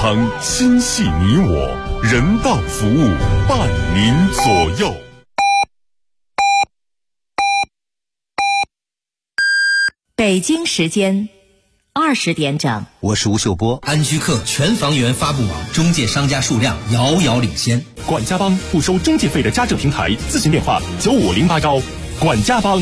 康心系你我，人道服务伴您左右。 北京时间20点整， 我是吴秀波。 安居客全房源发布网中介商家数量遥遥领先。 管家帮不收中介费的家政平台，咨询电话95081。管家帮。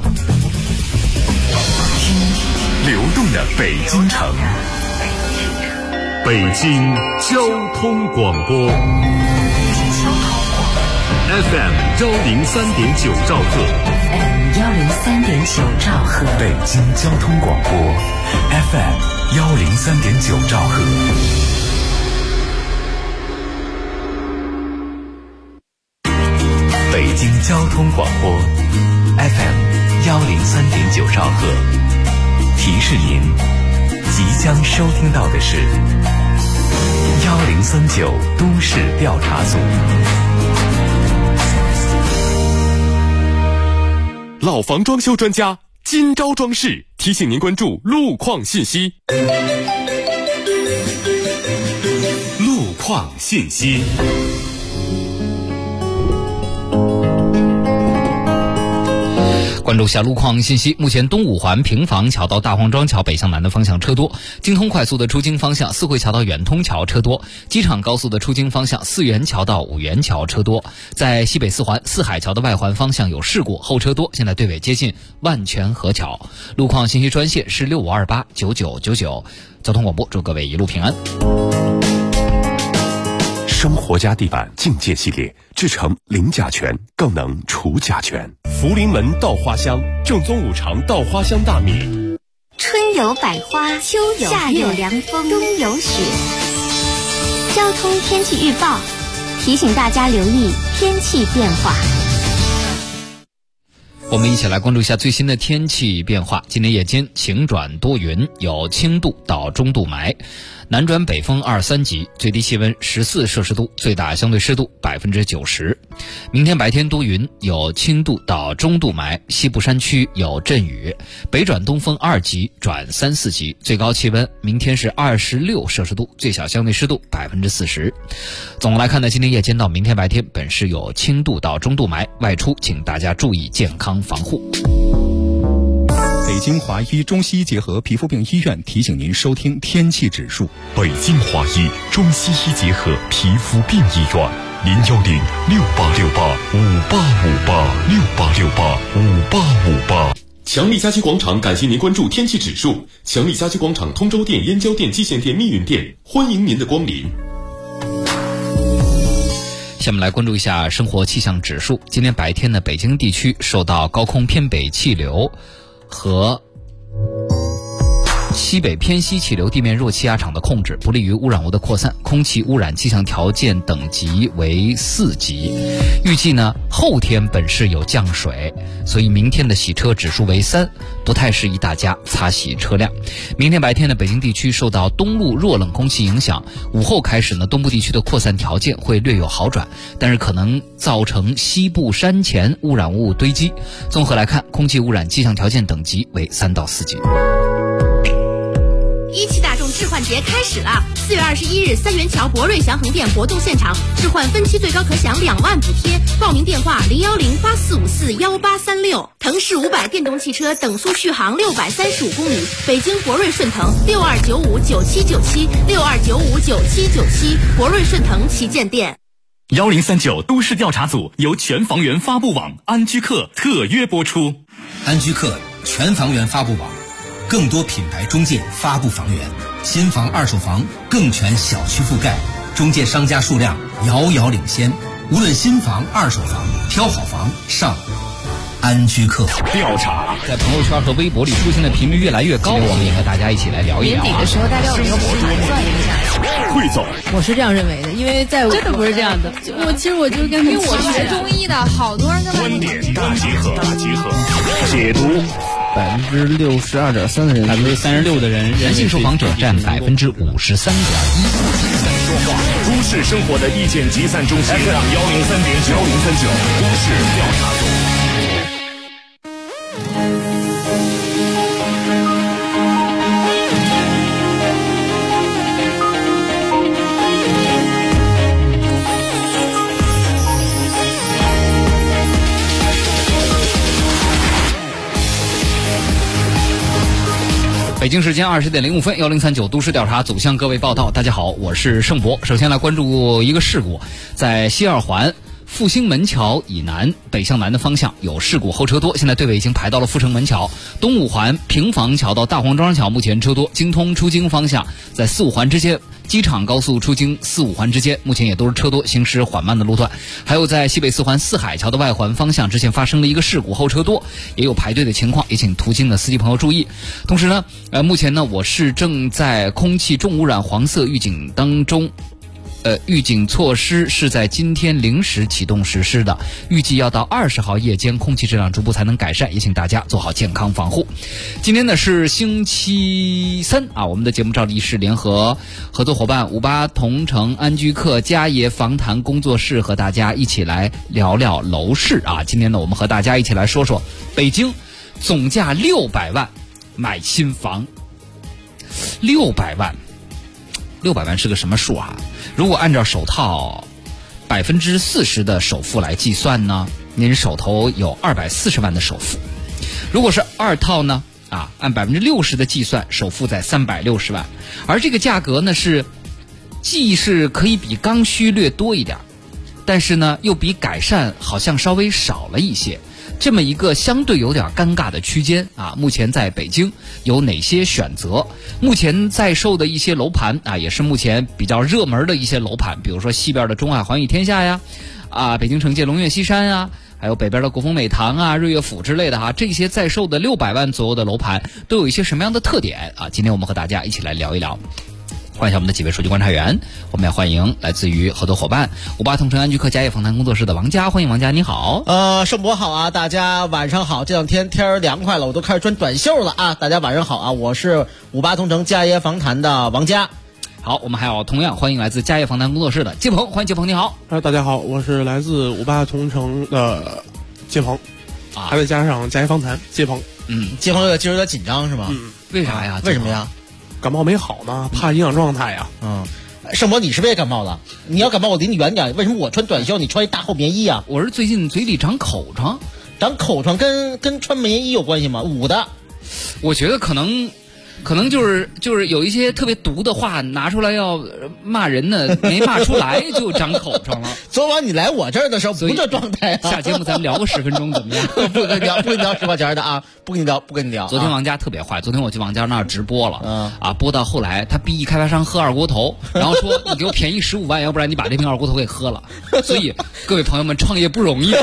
流动的北京城，北京交通广播 FM 103.9兆赫 103.9兆赫， 北京交通广播 FM 103.9兆赫。北京交通广播 FM 103.9兆赫。提示您，即将收听到的是1039都市调查组。 老房装修专家金招装饰提醒您关注路况信息。 路况信息。 关注下路况信息，目前东五环平房桥到大黄庄桥北向南的方向车多，京通快速的出京方向四惠桥到远通桥车多，机场高速的出京方向四元桥到五元桥车多。在西北四环四海桥的外环方向有事故，后车多，现在队尾接近万泉河桥。路况信息专线是65289999。交通广播，祝各位一路平安。 生活家地板境界系列制成零甲醛，更能除甲醛。 福临门稻花香，正宗五常稻花香大米。 春有百花，秋有夏有凉风，冬有雪。交通天气预报提醒大家留意天气变化。 我们一起来关注一下最新的天气变化。今天夜间晴转多云，有轻度到中度霾，南转北风2、3级，最低气温14摄氏度，最大相对湿度90%。明天白天多云，有轻度到中度霾，西部山区有阵雨，北转东风2级转3、4级，最高气温明天是26摄氏度，最小相对湿度40%。总的来看呢，今天夜间到明天白天本市有轻度到中度霾，外出请大家注意健康防护。 北京华医中西医结合皮肤病医院提醒您收听天气指数。 北京华医中西医结合皮肤病医院，0106868585858 强力家居广场感谢您关注天气指数。强力家居广场通州店、燕郊店、蓟县店、密云店，欢迎您的光临。 下面来关注一下生活气象指数。今天白天呢，北京地区受到高空偏北气流和西北偏西气流地面弱气压场的控制，不利于污染物的扩散，空气污染气象条件等级为4级。预计呢，后天本市有降水，所以明天的洗车指数为3，不太适宜大家擦洗车辆。明天白天呢，北京地区受到东路弱冷空气影响，午后开始呢，东部地区的扩散条件会略有好转，但是可能造成西部山前污染物堆积。综合来看，空气污染气象条件等级为3到4级。 17大众置换节开始了！4月21日，三元桥博瑞祥恒店活动现场，置换分期最高可享2万补贴。报名电话01084541836。腾势500电动汽车等速续航635公里，北京博瑞顺腾62959797，62959797，博瑞顺腾旗舰店。 1039都市调查组由全房源发布网安居客特约播出。 安居客全房源发布网，更多品牌中介发布房源，新房二手房更全小区覆盖，中介商家数量遥遥领先。无论新房二手房，挑好房上安居客。 调查在朋友圈和微博里出现的频率越来越高，我们也和大家一起来聊一聊。 年底的时候，大家有没有博主也算一下？ 汇总， 我是这样认为的，因为在真的不是这样的。其实我就跟因为我学中医的，好多人跟观点大集合，解读。 62.3%的人 ，36%的人，男性受访者占53.1%。 都市生活的意见集散中心 FM 103.9，1039都市调查组。 京时间20点05分，1039都市调查组向各位报道。大家好，我是盛博。首先来关注一个事故，在西二环复兴门桥以南北向南的方向有事故，后车多，现在队尾已经排到了阜成门桥。东五环平房桥到大黄庄桥目前车多，京通出京方向在4、5环之间，机场高速出京4、5环之间目前也都是车多，行驶缓慢的路段。还有在西北4环四海桥的外环方向之前发生了一个事故，后车多，也有排队的情况，也请途经的司机朋友注意。同时呢，目前呢我市正在空气重污染黄色预警当中。预警措施是在今天0时启动实施的，预计要到20号夜间空气质量逐步才能改善，也请大家做好健康防护。今天呢是星期三啊，我们的节目照例是联合合作伙伴58同城安居客家业房谈工作室和大家一起来聊聊楼市啊。今天呢我们和大家一起来说说北京总价600万买新房。600万是个什么数啊？如果按照首套40%的首付来计算呢，您手头有240万的首付。如果是二套呢，按60%的计算，首付在360万。而这个价格呢既是可以比刚需略多一点，但是呢又比改善好像稍微少了一些。这么一个相对有点尴尬的区间啊，目前在北京有哪些选择？目前在售的一些楼盘啊，也是目前比较热门的一些楼盘，比如说西边的中海环宇天下呀，北京城界龙悦西山啊，还有北边的国风美堂啊、瑞悦府之类的哈，这些在售的600万左右的楼盘都有一些什么样的特点啊？今天我们和大家一起来聊一聊。欢迎一下我们的几位数据观察员，我们也欢迎来自于合作伙伴58同城安居客家业访谈工作室的王佳，欢迎王佳，你好。 盛博好啊，大家晚上好。这两天天凉快了，我都开始穿短袖了啊，大家晚上好啊，我是58同城家业访谈的王佳。 好，我们还有同样欢迎来自家业访谈工作室的介鹏，欢迎介鹏，你好。 大家好，我是来自58同城的介鹏，还得加上家业访谈介鹏。 介鹏今儿有点紧张是吗？ 为啥呀？ 为什么呀？ 感冒没好呢，怕影响状态呀。 盛博，你是不是也感冒了？你要感冒我离你远点。为什么我穿短袖你穿一大厚棉衣啊？ 我是最近嘴里长口疮。 长口疮跟穿棉衣有关系吗？捂的。 我觉得可能就是有一些特别毒的话拿出来要骂人呢，没骂出来就长口疮了。 昨晚你来我这儿的时候不这状态啊。 下节目咱们聊个10分钟怎么样？ 不跟你聊10块钱的啊，不跟你聊。 昨天王佳特别坏，昨天我去王佳那儿直播了，播到后来他逼开发商喝二锅头，然后说你给我便宜15万，要不然你把这瓶二锅头给喝了。所以各位朋友们创业不容易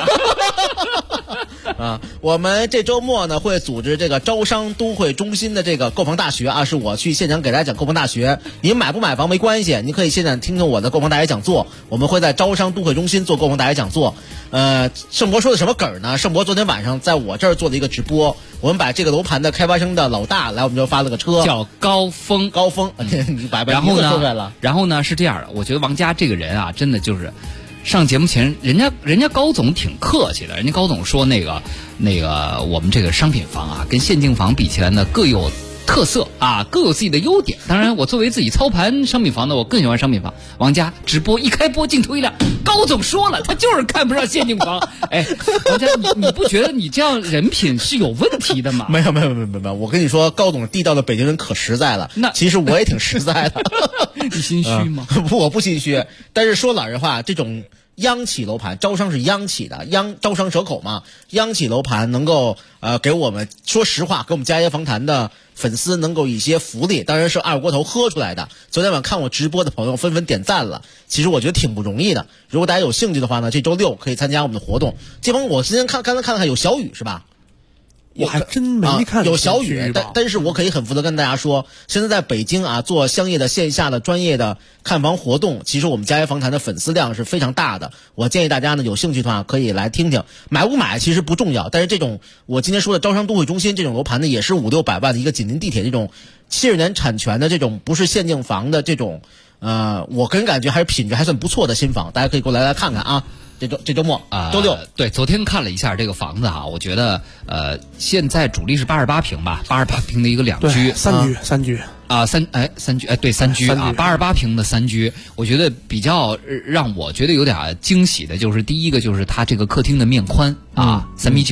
啊。 我们这周末呢会组织这个招商都会中心的这个购房大学啊，是我去现场给大家讲购房大学。您买不买房没关系，您可以现场听听我的购房大学讲座。我们会在招商都会中心做购房大学讲座。盛博说的什么梗儿呢？盛博昨天晚上在我这儿做了一个直播，我们把这个楼盘的开发商的老大来我们这儿发了个车， 叫高峰。 你把名字说出来了。 然后呢是这样的，我觉得王佳这个人啊，真的就是上节目前人家高总挺客气的，人家高总说那个我们这个商品房啊跟现金房比起来呢各有特色啊，各有自己的优点。当然我作为自己操盘商品房的，我更喜欢商品房。王佳直播一开播镜头一亮，高总说了他就是看不上现金房。王佳你不觉得你这样人品是有问题的吗？ 没有，我跟你说，高总地道的北京人可实在了。那其实我也挺实在的。 你心虚吗？ 我不心虚，但是说老实话，这种央企楼盘，招商是央企的，招商蛇口嘛，央企楼盘能够给我们，说实话，给我们家业访谈的粉丝能够一些福利，当然是二锅头喝出来的。昨天晚上看我直播的朋友纷纷点赞了，其实我觉得挺不容易的。如果大家有兴趣的话呢，这周6可以参加我们的活动。这帮我今天刚才看有小雨是吧？ 我还真没看有小雨，但是我可以很负责跟大家说，现在在北京啊做相业的线下的专业的看房活动，其实我们家业访谈的粉丝量是非常大的。我建议大家呢有兴趣的话可以来听听，买不买其实不重要，但是这种我今天说的招商都会中心这种楼盘呢，也是500-600万的一个紧邻地铁这种70年产权的这种不是限定房的这种，我个人感觉还是品质还算不错的新房，大家可以过来看看啊。这周末周6， 对，昨天看了一下这个房子哈，我觉得现在主力是88平吧，88平的一个两居， 三居啊，三居，对，3居啊，88平的3居，我觉得比较让我觉得有点惊喜的就是第一个就是它这个客厅的面宽啊，3.9米。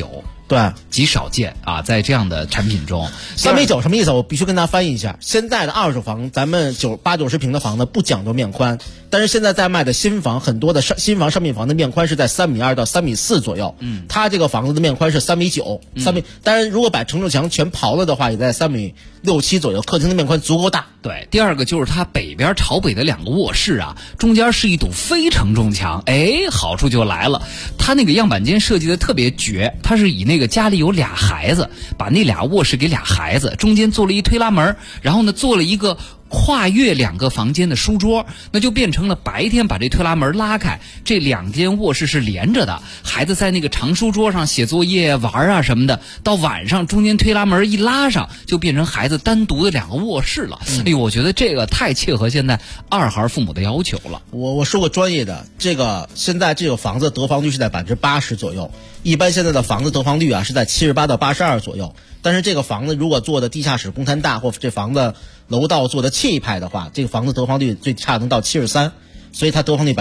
对， 极少见啊，在这样的产品中。 3米9什么意思？我必须跟大家翻译一下。现在的二手房，咱们80-90平的房子不讲究面宽，但是现在在卖的新房，很多的新房商品房的面宽是在3.2米到3.4米左右。它这个房子的面宽是3.9米，3米。当然，如果把承重墙全刨了的话，也在3.6-7米左右。客厅的面宽足够大。 对，第二个就是它北边朝北的2个卧室啊，中间是一堵非承重墙，好处就来了。它那个样板间设计的特别绝，它是以那个家里有俩孩子，把那俩卧室给俩孩子，中间做了一推拉门，然后呢做了一个跨越2个房间的书桌，那就变成了白天把这推拉门拉开，这2间卧室是连着的，孩子在那个长书桌上写作业玩啊什么的，到晚上中间推拉门一拉上，就变成孩子单独的2个卧室了。我觉得这个太切合现在二孩父母的要求了。 我说个专业的，现在这个房子得房率是在80%左右，一般现在的房子得房率啊是在78%到82%左右。但是这个房子如果做的地下室公摊大，或这房子楼道做的气派的话，这个房子得房率最差能到73%，所以它得房率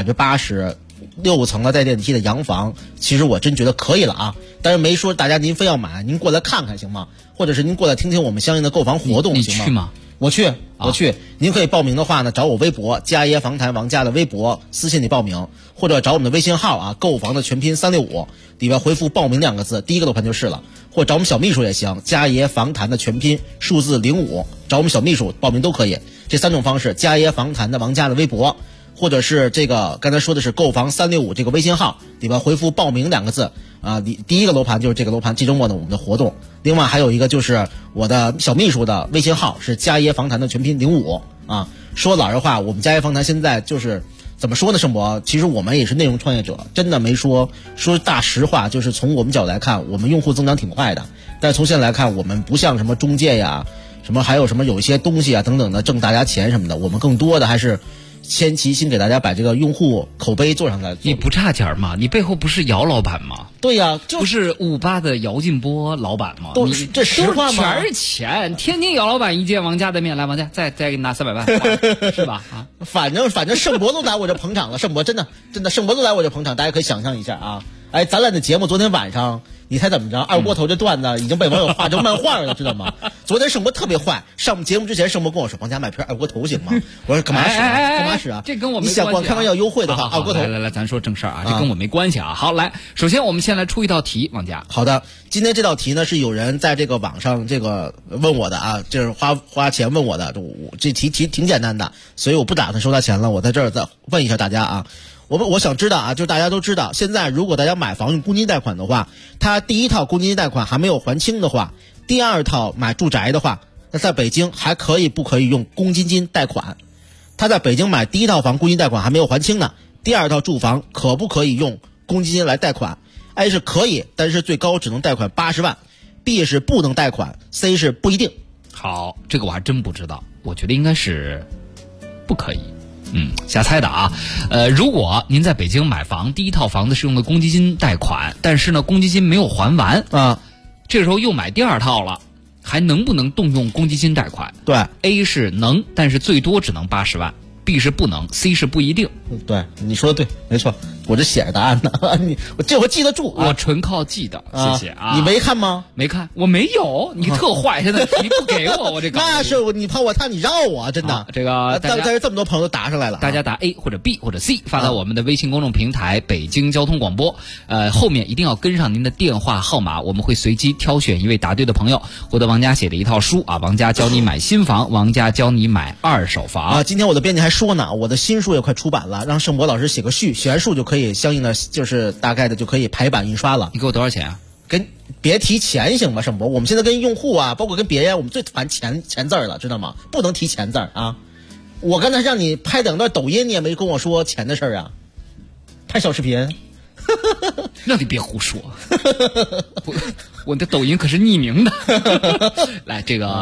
80%，6层的带电梯的洋房，其实我真觉得可以了啊。但是没说大家您非要买，您过来看看行吗？或者是您过来听听我们相应的购房活动行吗？ 你去吗？ 我去。您可以报名的话呢，找我微博家爷房谈王家的微博私信里报名，或者找我们的微信号啊，购房的全拼365里边回复报名2个字，第一个楼盘就是了。或者找我们小秘书也行，家爷房谈的全拼数字05，找我们小秘书报名都可以。这3种方式，家爷房谈的王家的微博，或者是这个刚才说的是购房365这个微信号里边回复报名2个字啊。第一个楼盘就是这个楼盘，这周末呢我们的活动。另外还有一个就是我的小秘书的微信号是家爷房谈的全拼05啊。说老实话，我们家爷房谈现在就是怎么说呢，盛博，其实我们也是内容创业者，真的没说大实话，就是从我们角度来看，我们用户增长挺快的，但是从现在来看，我们不像什么中介呀，什么还有什么有一些东西啊等等的挣大家钱什么的，我们更多的还是先给大家把这个用户口碑做上来。 你不差钱吗？你背后不是姚老板吗？ 对呀， 不是58的姚劲波老板吗？ 这实话吗？ 全是钱，天天姚老板一见王家的面，来王家再给你拿300万，是吧？啊， 反正盛博都来我这捧场了，盛博真的盛博都来我这捧场，大家可以想象一下啊。咱俩的节目昨天晚上，你猜怎么着？二锅头这段子已经被网友画成漫画了，知道吗？昨天盛博特别坏，上节目之前盛博跟我说：“王家买瓶二锅头行吗？”我说：“干嘛使啊？干嘛使啊？ 这跟我没关系。 你想光开玩笑优惠的话，二锅头。 来，咱说正事儿啊，这跟我没关系啊。好，来，首先我们先来出一道题，王家。 好的，今天这道题呢是有人在这个网上这个问我的啊，就是花钱问我的，这题挺简单的，所以我不打算收他钱了。我在这儿再问一下大家啊。我想知道啊，就是大家都知道，现在如果大家买房用公积金贷款的话，他第一套公积金贷款还没有还清的话，第二套买住宅的话，那在北京还可以不可以用公积金贷款？他在北京买第一套房公积金贷款还没有还清呢，第二套住房可不可以用公积金来贷款？ A 是可以，但是最高只能贷款80万 ，B 是不能贷款 ，C 是不一定。 好，这个我还真不知道，我觉得应该是不可以。瞎猜的啊。如果您在北京买房，第一套房子是用的公积金贷款，但是呢，公积金没有还完啊，这时候又买第二套了，还能不能动用公积金贷款？ 对 ，A 是能，但是最多只能80万 ，B 是不能 ，C 是不一定。 对，你说的对，没错，我这写着答案呢，我这回记得住， 我纯靠记的，谢谢啊。 你没看吗？ 没看，我没有，你特坏，现在题不给我这个。 那是你怕我你绕我，真的。 这个但是这么多朋友都答上来了， 大家答 A 或者 B 或者 C 发到我们的微信公众平台北京交通广播，后面一定要跟上您的电话号码，我们会随机挑选一位答对的朋友，获得王家写的一套书啊，王家教你买新房，王家教你买二手房啊。今天我的编辑还说呢，我的新书也快出版了，让盛博老师写个序，写完书就可以相应的就是大概的就可以排版印刷了。 你给我多少钱啊？ 别提钱行吗，盛博？我们现在跟用户啊，包括跟别人，我们最烦钱字儿了，知道吗？不能提钱字儿啊！我刚才让你拍2段抖音，你也没跟我说钱的事儿啊，拍小视频。 那你别胡说，我的抖音可是匿名的。来，这个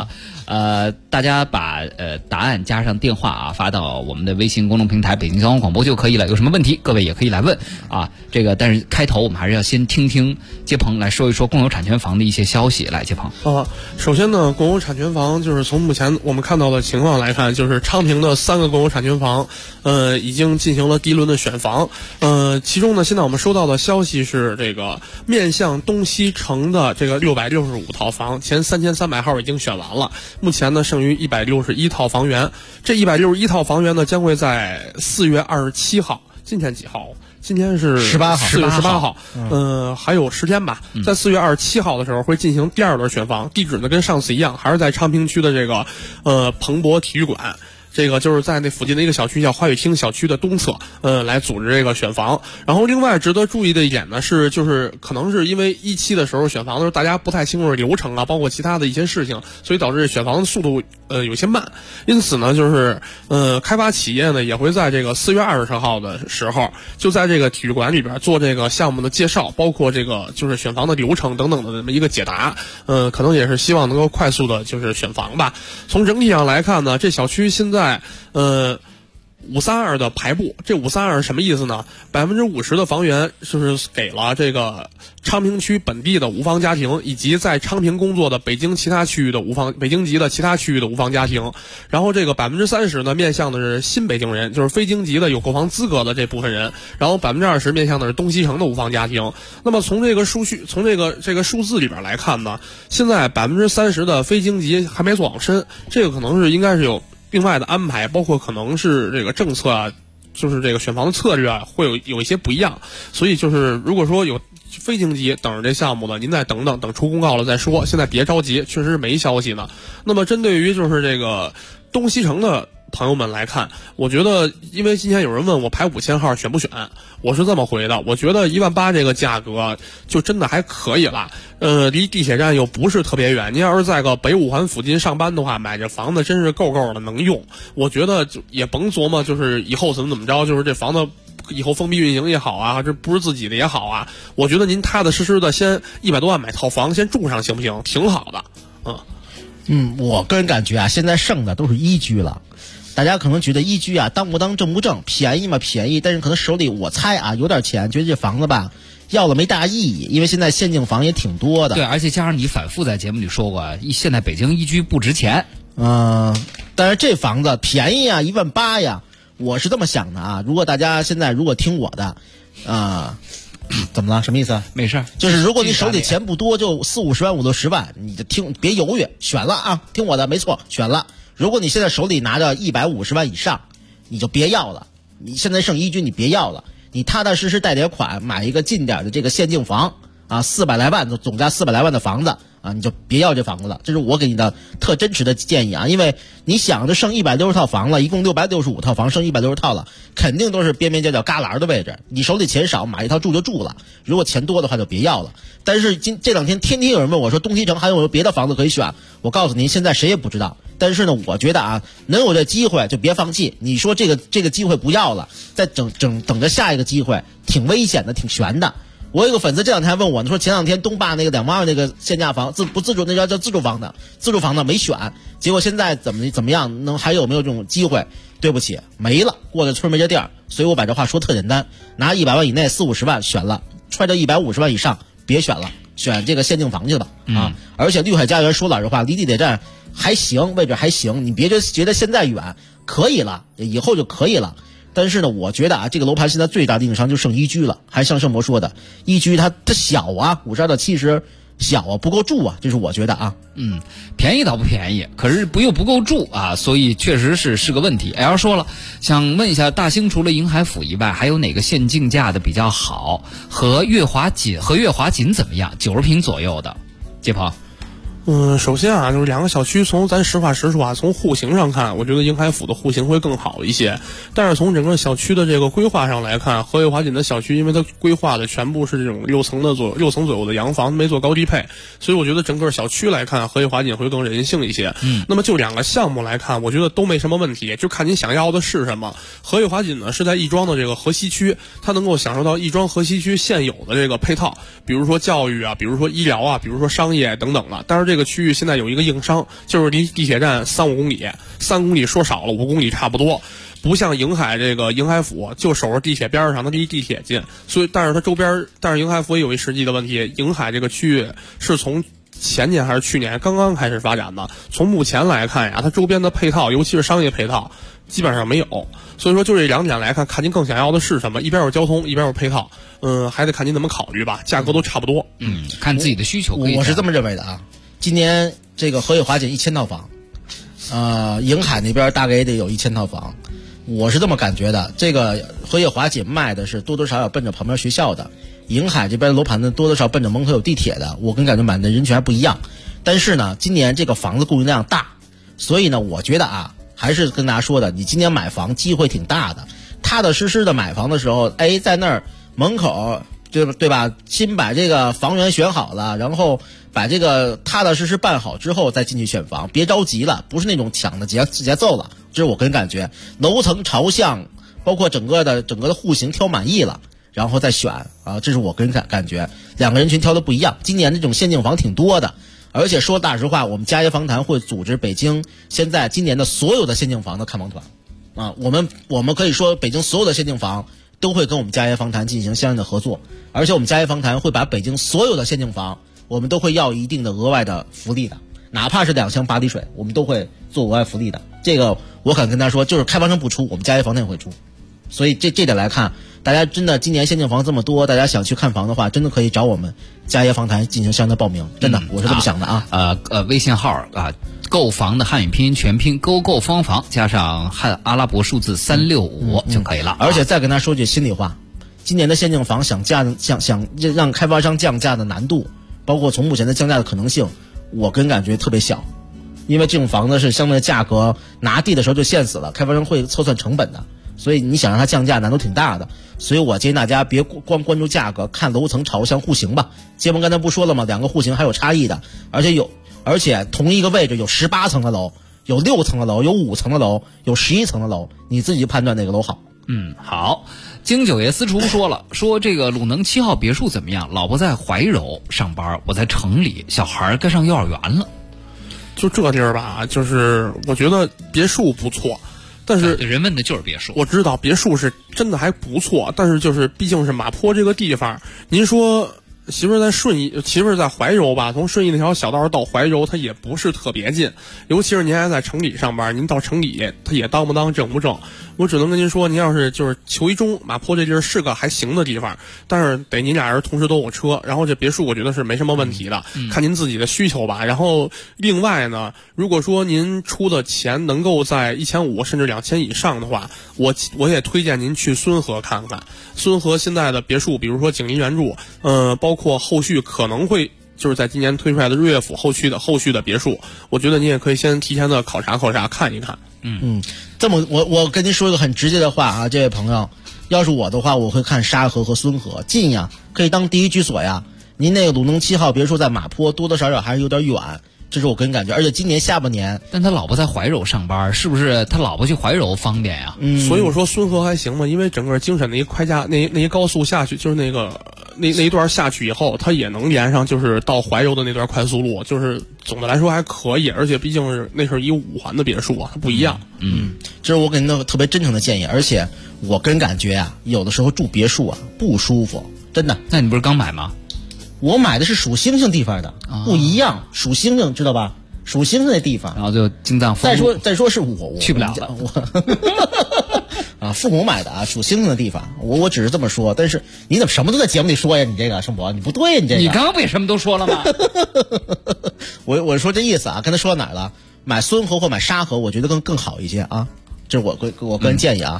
大家把答案加上电话啊发到我们的微信公众平台北京交通广播就可以了。有什么问题各位也可以来问啊。这个但是开头我们还是要先听听接鹏来说一说共有产权房的一些消息。来，接鹏。 首先呢，共有产权房就是从目前我们看到的情况来看，就是昌平的3个共有产权房已经进行了第一轮的选房。其中呢，现在我们收到的消息是，这个面向东西城的这个665套房，前3300号已经选完了，目前呢剩余161套房源。这161套房源呢，将会在4月27号，今天几号？今天是 18号， 4月18号，还有10天吧。在4月27号的时候会进行第2轮选房，地址呢跟上次一样，还是在昌平区的这个蓬勃体育馆。这个就是在那附近的一个小区叫花语厅小区的东侧，来组织这个选房。然后另外值得注意的一点呢是，就是可能是因为1期的时候选房的时候大家不太清楚流程啊，包括其他的一些事情，所以导致选房的速度有些慢。因此呢，就是开发企业呢也会在这个4月20号的时候，就在这个体育馆里边做这个项目的介绍，包括这个就是选房的流程等等的这么一个解答。可能也是希望能够快速的就是选房吧。从整体上来看呢，这小区现在532的排布，这532是什么意思呢？50%的房源就是给了这个昌平区本地的无房家庭，以及在昌平工作的北京其他区域的北京籍的其他区域的无房家庭。然后这个30%呢，面向的是新北京人，就是非京籍的有购房资格的这部分人。然后20%面向的是东西城的无房家庭。那么从这个从这个数字里边来看呢，现在30%的非京籍还没做好身，这个可能是应该是有另外的安排，包括可能是这个政策啊，就是这个选房的策略啊，会有一些不一样。所以就是如果说有非京籍等着这项目的，您再等出公告了再说，现在别着急，确实没消息呢。那么针对于就是这个东西城的朋友们来看，我觉得因为今天有人问我排5000号选不选，我是这么回的，我觉得18000这个价格就真的还可以了。离地铁站又不是特别远，您要是在个北五环附近上班的话，买这房子真是够的能用。我觉得就也甭琢磨就是以后怎么着，就是这房子以后封闭运行也好啊，这不是自己的也好啊，我觉得您踏踏实实的先100多万买套房先住上行不行？挺好的。 我个人感觉啊，现在剩的都是1居了。大家可能觉得1居啊，当不当正不正，便宜嘛便宜，但是可能手里我猜啊有点钱，觉得这房子吧要了没大意义，因为现在限定房也挺多的。 对，而且加上你反复在节目里说过，现在北京1居不值钱。 但是这房子便宜啊，18000呀。我是这么想的啊，如果大家现在如果听我的怎么了？什么意思？ 没事， 就是如果你手里钱不多，就40-50万、50-60万，你就别犹豫，选了啊！听我的，没错，选了。如果你现在手里拿着150万以上，你就别要了。你现在剩1居，你别要了，你踏踏实实贷点款，买一个近点的这个限定房啊，400来万，总价400来万的房子啊，你就别要这房子了。这是我给你的特真实的建议啊，因为你想着剩160套房了，一共665套房，剩160套了，肯定都是边边角角旮旯的位置。你手里钱少，买一套住就住了。如果钱多的话，就别要了。但是这两天天天有人问我说，东西城还有没有别的房子可以选？我告诉您，现在谁也不知道。但是呢，我觉得啊，能有这机会就别放弃。你说这个机会不要了，再等着下一个机会，挺危险的，挺悬的。我有个粉丝这两天还问我，说前两天东坝那个2万那个限价房自住那叫自住房的没选，结果现在怎么样？还有没有这种机会？对不起，没了，过了村没这地儿。所以我把这话说特简单，拿100万以内40-50万选了，揣着150万以上别选了，选这个限定房去吧啊！而且绿海家园说老实话，离地铁站还行，位置还行，你别觉得现在远，可以了，以后就可以了。但是呢，我觉得啊，这个楼盘现在最大的硬伤就剩1居了，还像盛博说的，1居它小啊，52到70小啊，不够住啊，这是我觉得啊。 便宜倒不便宜，可是又不够住啊，所以确实是个问题。L 说了，想问一下，大兴除了迎海府以外，还有哪个县竞价的比较好？和月华锦怎么样？90平左右的，接鹏。 首先啊，就是两个小区从咱实话实说啊，从户型上看，我觉得迎海府的户型会更好一些。但是从整个小区的这个规划上来看，和悦华锦的小区，因为它规划的全部是这种6层左右的洋房，没做高低配，所以我觉得整个小区来看，和悦华锦会更人性一些。那么就两个项目来看，我觉得都没什么问题，就看您想要的是什么。和悦华锦呢是在亦庄的这个河西区，它能够享受到亦庄河西区现有的这个配套，比如说教育啊，比如说医疗啊，比如说商业等等的。但是这这个区域现在有一个硬伤，就是离地铁站3-5公里，3公里说少了5公里差不多。不像迎海这个迎海府就守着地铁边上，它离地铁近，所以但是它周边，但是迎海府也有一实际的问题，迎海这个区域是从前年还是去年刚刚开始发展的，从目前来看呀，它周边的配套，尤其是商业配套，基本上没有。所以说就这2点来看，看您更想要的是什么，一边有交通，一边有配套，还得看您怎么考虑吧，价格都差不多。 看自己的需求可以。 我是这么认为的啊，今年这个河北华锦1000套房，迎海那边大概也得有1000套房。我是这么感觉的，这个河野华锦卖的是多多少少奔着旁边学校的，迎海这边楼盘呢多多少奔着门口有地铁的，我跟感觉买的人群还不一样。但是呢，今年这个房子供应量大，所以呢，我觉得啊，还是跟大家说的，你今年买房机会挺大的，踏踏实实的买房的时候，在那儿门口对吧？先把这个房源选好了，然后把这个踏踏实实办好之后再进去选房，别着急了，不是那种抢的节奏了。这是我个人感觉，楼层朝向包括整个的户型挑满意了，然后再选啊，这是我个人感觉。两个人群挑的不一样，今年这种限定房挺多的，而且说大实话，我们佳业房坛会组织北京现在今年的所有的限定房的看房团啊，我们可以说北京所有的限定房都会跟我们佳业房坛进行相应的合作，而且我们佳业房坛会把北京所有的限定房，我们都会要一定的额外的福利的，哪怕是2箱8滴水，我们都会做额外福利的。这个我敢跟他说，就是开发商不出，我们佳业房坛也会出。所以这点来看，大家真的今年限定房这么多，大家想去看房的话，真的可以找我们佳业房坛进行相应的报名。真的，我是这么想的啊。 微信号啊，购房的汉语拼音全拼购方房加上阿拉伯数字365就可以了。 而且再跟他说句心里话，今年的限定房想让开发商降价的难度，包括从目前的降价的可能性，我个人感觉特别小。因为这种房子是相对的价格拿地的时候就限死了，开发商会测算成本的，所以你想让它降价难度挺大的。所以我建议大家别光关注价格，看楼层朝向户型吧。街坊刚才不说了吗？2个户型还有差异的，而且同一个位置有18层的楼，有6层的楼，有5层的楼，有11层的楼，你自己判断哪个楼好。 好。京九爷私厨说了，说这个鲁能7号别墅怎么样？老婆在怀柔上班，我在城里，小孩该上幼儿园了。 就这地儿吧，就是我觉得别墅不错，但是人问的就是别墅。 我知道别墅是真的还不错，但是就是毕竟是马坡这个地方，您说媳妇儿在怀柔吧，从顺义那条小道到怀柔，它也不是特别近，尤其是您还在城里上班，您到城里它也当不当正不正。我只能跟您说，您要是就是求一中，马坡这地儿是个还行的地方，但是得您俩人同时都有车，然后这别墅我觉得是没什么问题的，看您自己的需求吧。然后另外呢，如果说您出的钱能够在1500甚至2000以上的话，我也推荐您去孙河看看。孙河现在的别墅，比如说景林原著，包括后续可能会就是在今年推出来的瑞悦府后续的别墅，我觉得您也可以先提前的考察看一看。 这么我跟您说一个很直接的话啊，这位朋友，要是我的话，我会看沙河和孙河，近呀，可以当第一居所呀。您那个鲁能7号别墅在马坡，多多少少还是有点远，这是我个人感觉。而且今年下半年， 但他老婆在怀柔上班，是不是他老婆去怀柔方便呀？ 所以我说孙河还行嘛，因为整个京沈那一快架那一高速下去，就是那一段下去以后，它也能连上，就是到怀柔的那段快速路，就是总的来说还可以。而且毕竟是那是一5环的别墅啊，它不一样。 这是我给您的特别真诚的建议。而且我个人感觉啊，有的时候住别墅啊不舒服，真的。 那你不是刚买吗？ 我买的是属星星地方的，不一样。属星星知道吧？属星星的地方， 然后就京藏。 再说是我去不了了。 啊，父母买的啊，属星星的地方，我只是这么说。但是你怎么什么都在节目里说呀？你这个盛博，你不对，你这个。 你刚刚不也什么都说了吗？ 我说这意思啊，刚才说到哪儿了？买孙河或买沙河，我觉得更好一些啊。这是我个人建议啊。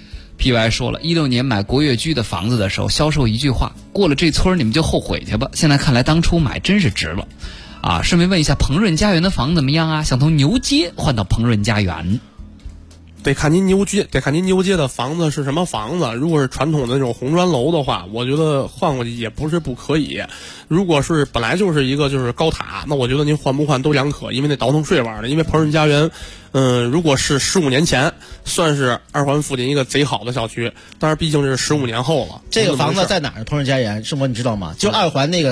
PY 说了，16年买国悦居的房子的时候，销售一句话：过了这村你们就后悔去吧。现在看来当初买真是值了。啊，顺便问一下，鹏润家园的房怎么样啊？想从牛街换到鹏润家园。 得看您牛街的房子是什么房子。如果是传统的那种红砖楼的话，我觉得换过去也不是不可以。如果是本来就是一个就是高塔，那我觉得您换不换都两可，因为那倒腾税玩的。因为鹏润家园，如果是15年前，算是2环附近一个贼好的小区，但是毕竟这是15年后了。 这个房子在哪儿？鹏润家园，盛博你知道吗？就2环那个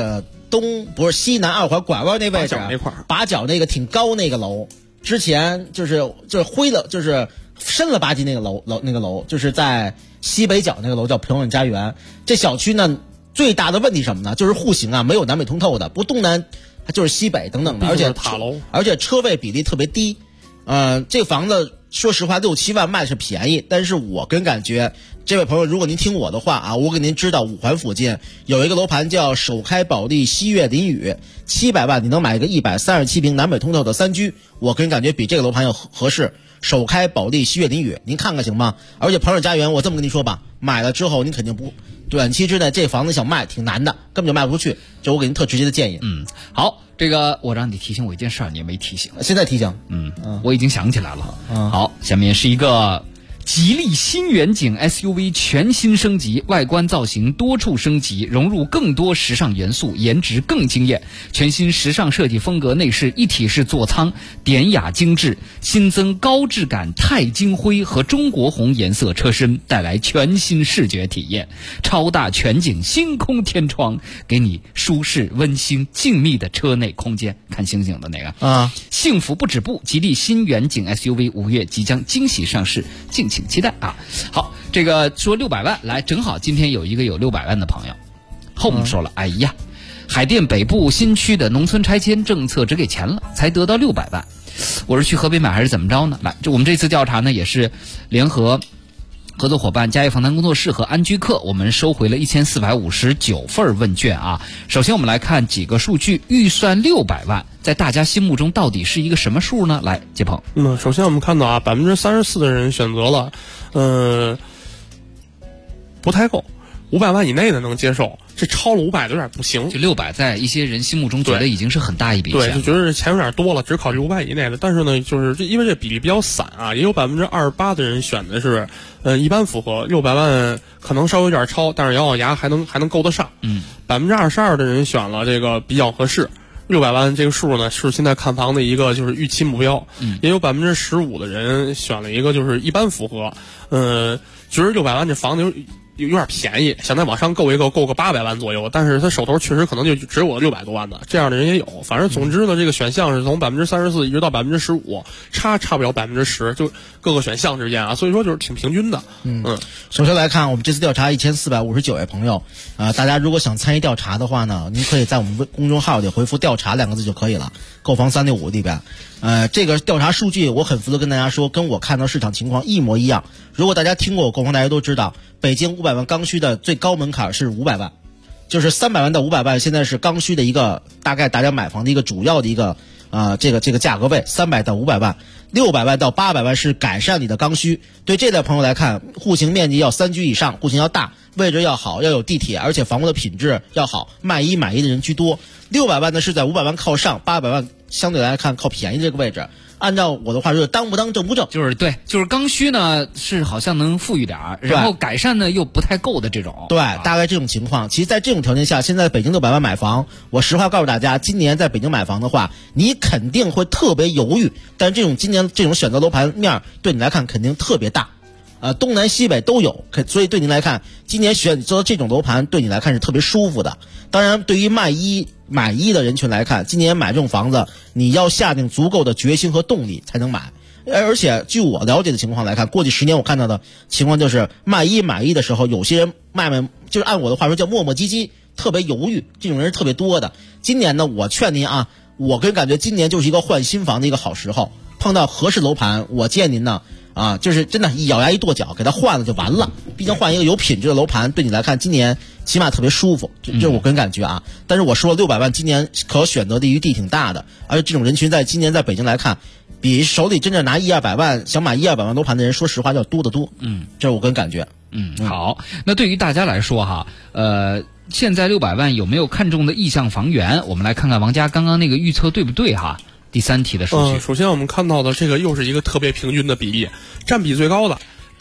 不是西南二环拐弯那位置，把角那个挺高那个楼，之前就是灰了，就是深了吧唧那个楼，就是在西北角那个楼叫平稳家园。这小区呢最大的问题什么呢？就是户型啊没有南北通透的，不东南就是西北等等的，而且塔楼， 而且车位比例特别低。这房子说实话6-7万卖是便宜，但是我个人感觉，这位朋友，如果您听我的话啊，我给您知道5环附近有一个楼盘叫首开保利西悦林宇，700万你能买一个137平南北通透的3居，我个人感觉比这个楼盘要合适。首开保利西悦林宇，您看看行吗？而且朋友家园，我这么跟您说吧，买了之后您肯定不短期之内这房子想卖挺难的，根本就卖不出去。这我给您特直接的建议。 好，这个我让你提醒我一件事儿，你也没提醒。 现在提醒。 我已经想起来了。好，下面是一个吉利新远景 SUV 全新升级，外观造型多处升级，融入更多时尚元素，颜值更惊艳。全新时尚设计风格，内饰一体式座舱，典雅精致，新增高质感钛金灰和中国红颜色车身，带来全新视觉体验。超大全景星空天窗，给你舒适温馨静谧的车内空间。看星星的那个幸福不止步，吉利新远景 SUV 5月即将惊喜上市，敬请期待啊！好，这个说600万，来，正好今天有一个有600万的朋友 ，Home 说了，哎呀，海淀北部新区的农村拆迁政策只给钱了，才得到600万，我是去河北买还是怎么着呢？来，我们这次调查呢也是联合合作伙伴嘉业访谈工作室和安居客，我们收回了1459份问卷啊。首先我们来看几个数据，预算600万在大家心目中到底是一个什么数呢？来，杰鹏。 首先我们看到啊，34%的人选择了不太够，500万以内的能接受，这超了500的有点不行。 就600在一些人心目中觉得已经是很大一笔钱， 对，就觉得钱有点多了，只考虑500以内的。但是呢，就是因为这比例比较散啊，也有28%的人选的是一般符合，600万可能稍微有点超，但是咬咬牙还能够得上。22%的人选了这个比较合适。600万这个数呢，是现在看房的一个就是预期目标。也有15%的人选了一个就是一般符合。觉得600万这房子有点便宜，想再往上够一够，够个800万左右，但是他手头确实可能就只有600多万的，这样的人也有。反正总之呢，这个选项是从34%一直到15%，差不了10%，就各个选项之间啊，所以说就是挺平均的。 首先来看我们这次调查1459位朋友，大家如果想参与调查的话呢，您可以在我们公众号里回复调查2个字就可以了，购房365里边。这个调查数据我很负责跟大家说，跟我看到市场情况一模一样。如果大家听过我购房，大家都知道北京500万刚需的最高门槛是500万，就是300万到500万现在是刚需的一个大概大家买房的一个主要的一个这个价格位，300到500万，600万到800万是改善你的刚需。对这类朋友来看，户型面积要3居以上，户型要大，位置要好，要有地铁，而且房屋的品质要好，买一的人居多。600万呢是在500万靠上，800万相对来看靠便宜这个位置。按照我的话说，当不当正不正， 就是对，就是刚需呢是好像能富裕点儿，然后改善呢又不太够的这种。 对，大概这种情况。其实在这种条件下，现在北京600万买房，我实话告诉大家，今年在北京买房的话，你肯定会特别犹豫，但是今年这种选择楼盘面对你来看肯定特别大。东南西北都有，所以对您来看，今年选择这种楼盘对你来看是特别舒服的。当然，对于买一的人群来看，今年买这种房子，你要下定足够的决心和动力才能买。而且据我了解的情况来看，过去10年我看到的情况就是买一的时候，有些人卖就是按我的话说叫磨磨唧唧，特别犹豫，这种人是特别多的。今年呢，我劝您啊，我个人感觉今年就是一个换新房的一个好时候，碰到合适楼盘，我建议您呢就是真的，一咬牙一跺脚给它换了就完了。毕竟换一个有品质的楼盘，对你来看，今年起码特别舒服，这是我个人感觉啊。但是我说600万今年可选择的余地挺大的，而且这种人群在今年在北京来看，比手里真正拿100-200万想买100-200万楼盘的人，说实话要多得多。这是我个人感觉。 好，那对于大家来说哈，现在600万有没有看中的意向房源？我们来看看王佳刚刚那个预测对不对哈？第3题的数据。 首先我们看到的这个又是一个特别平均的比例，占比最高的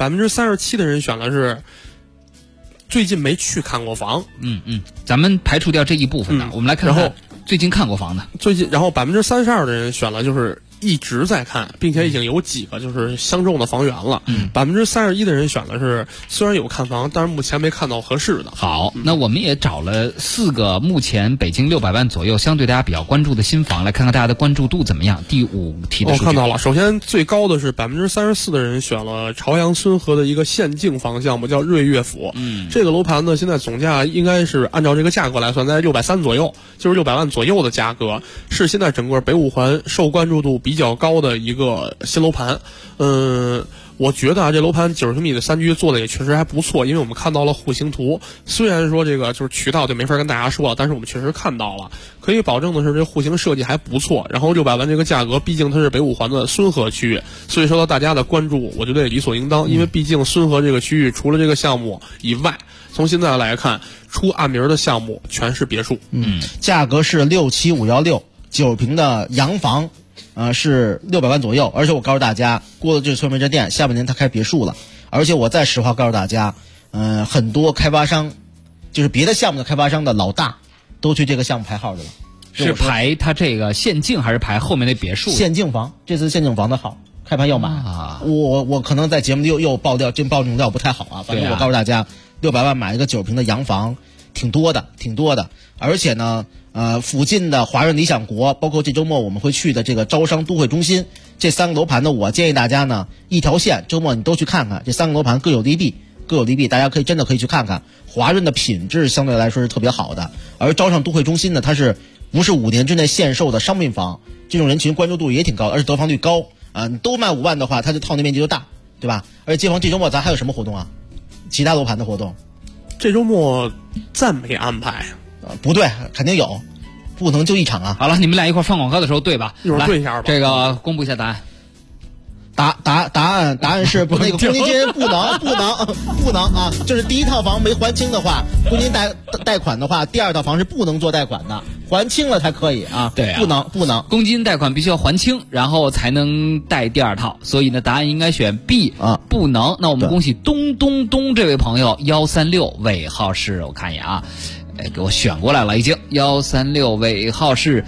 37%的人选的是最近没去看过房。 咱们排除掉这一部分的，我们来看看最近看过房的。 然后32%的人选了就是一直在看，并且已经有几个就是相中的房源了。31%的人选的是虽然有看房，但是目前没看到合适的。 好，那我们也找了4个目前北京600万左右相对大家比较关注的新房，来看看大家的关注度怎么样。第5题的数据看到了，首先最高的是34%的人选了朝阳村河的一个县境房项目，叫瑞悦府。这个楼盘呢，现在总价应该是按照这个价格来算，在630左右，就是600万左右的价格，是现在整个北五环受关注度比较高的一个新楼盘。我觉得这楼盘90平米的3居做的也确实还不错，因为我们看到了户型图，虽然说这个就是渠道就没法跟大家说了，但是我们确实看到了，可以保证的是这户型设计还不错。然后600万这个价格，毕竟它是北五环的孙河区域，所以受到大家的关注，我觉得也理所应当。因为毕竟孙河这个区域除了这个项目以外，从现在来看，出暗名的项目全是别墅。 价格是67516，9平的洋房。是600万左右，而且我告诉大家，过了这村民这店，下半年他开别墅了，而且我再实话告诉大家，很多开发商，就是别的项目的开发商的老大，都去这个项目排号去了。 是排他这个县境还是排后面那别墅？ 县境房，这次县境房的号开盘要买啊！我可能在节目里又爆料，这爆这种料不太好啊。反正我告诉大家，600万买一个9平的洋房，挺多的，而且呢。附近的华润理想国，包括这周末我们会去的这个招商都会中心，这3个楼盘呢，我建议大家呢一条线，周末你都去看看，这3个楼盘各有利弊，大家真的可以去看看。华润的品质相对来说是特别好的，而招商都会中心呢，它是不是5年之内限售的商品房，这种人群关注度也挺高，而且得房率高啊，你都卖5万的话，它就套内面积就大，对吧？而且街坊这周末咱还有什么活动啊？其他楼盘的活动？ 这周末暂没安排。 不对，肯定有，不能就一场啊！ 好了，你们俩一块放广告的时候对吧？ 一会儿对一下吧。 这个公布一下答案。 答案是那个公积金不能啊！就是第1套房没还清的话，公积金贷款的话，第2套房是不能做贷款的，还清了才可以啊。 对啊， 不能， 公积金贷款必须要还清，然后才能贷第2套。所以呢，答案应该选 B 啊，不能。那我们恭喜东这位朋友136尾号是，我看一眼啊。给我选过来了，已经136尾号是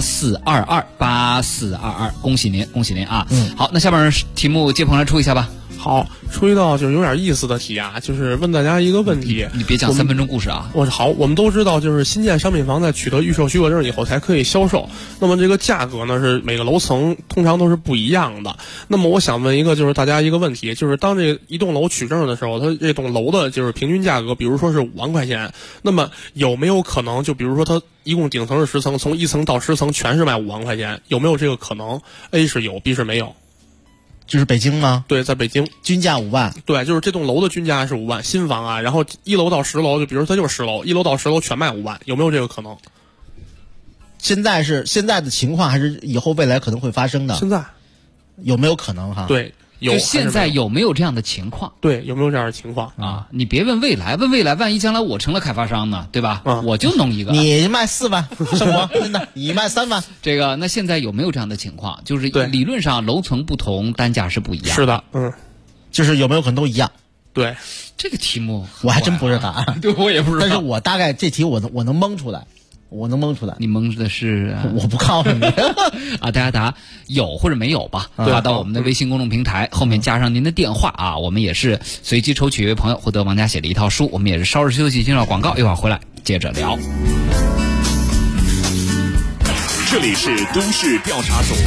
8422，恭喜您啊！好，那下面题目接鹏来出一下吧。 好，出一道就是有点意思的题啊，就是问大家一个问题。 你别讲3分钟故事啊！ 好，我们都知道，就是新建商品房在取得预售许可证以后才可以销售。那么这个价格呢，是每个楼层通常都是不一样的。那么我想问一个，就是大家一个问题，就是当这一栋楼取证的时候，它这栋楼的就是平均价格，比如说是5万块钱，那么有没有可能，就比如说它一共顶层是10层，从1层到10层全是卖5万块钱，有没有这个可能 ？A 是有 ，B 是没有。 就是北京吗？ 对，在北京， 均价5万。 对，就是这栋楼的均价是5万，新房啊，然后1楼到10楼，就比如它就是10楼，1楼到10楼全卖5万，有没有这个可能？ 现在的情况，还是以后未来可能会发生的？ 现在有没有可能哈？ 对，有。 就现在有没有这样的情况？ 对，有没有这样的情况啊？你别问未来，万一将来我成了开发商呢，对吧？我就弄一个。 你卖4万，生活真的，你卖3万。 这个，那现在有没有这样的情况？就是理论上楼层不同，单价是不一样。 是的， 就是有没有可能都一样？ 对， 这个题目我还真不知道答案， 对，我也不知道。 但是我大概这题我能蒙出来。你蒙的是我不告诉你啊，大家答有或者没有吧，发到我们的微信公众平台，后面加上您的电话啊，我们也是随机抽取一位朋友获得王家写的一套书。我们也是稍事休息，进入广告，一会儿回来接着聊。 这里是都市调查组。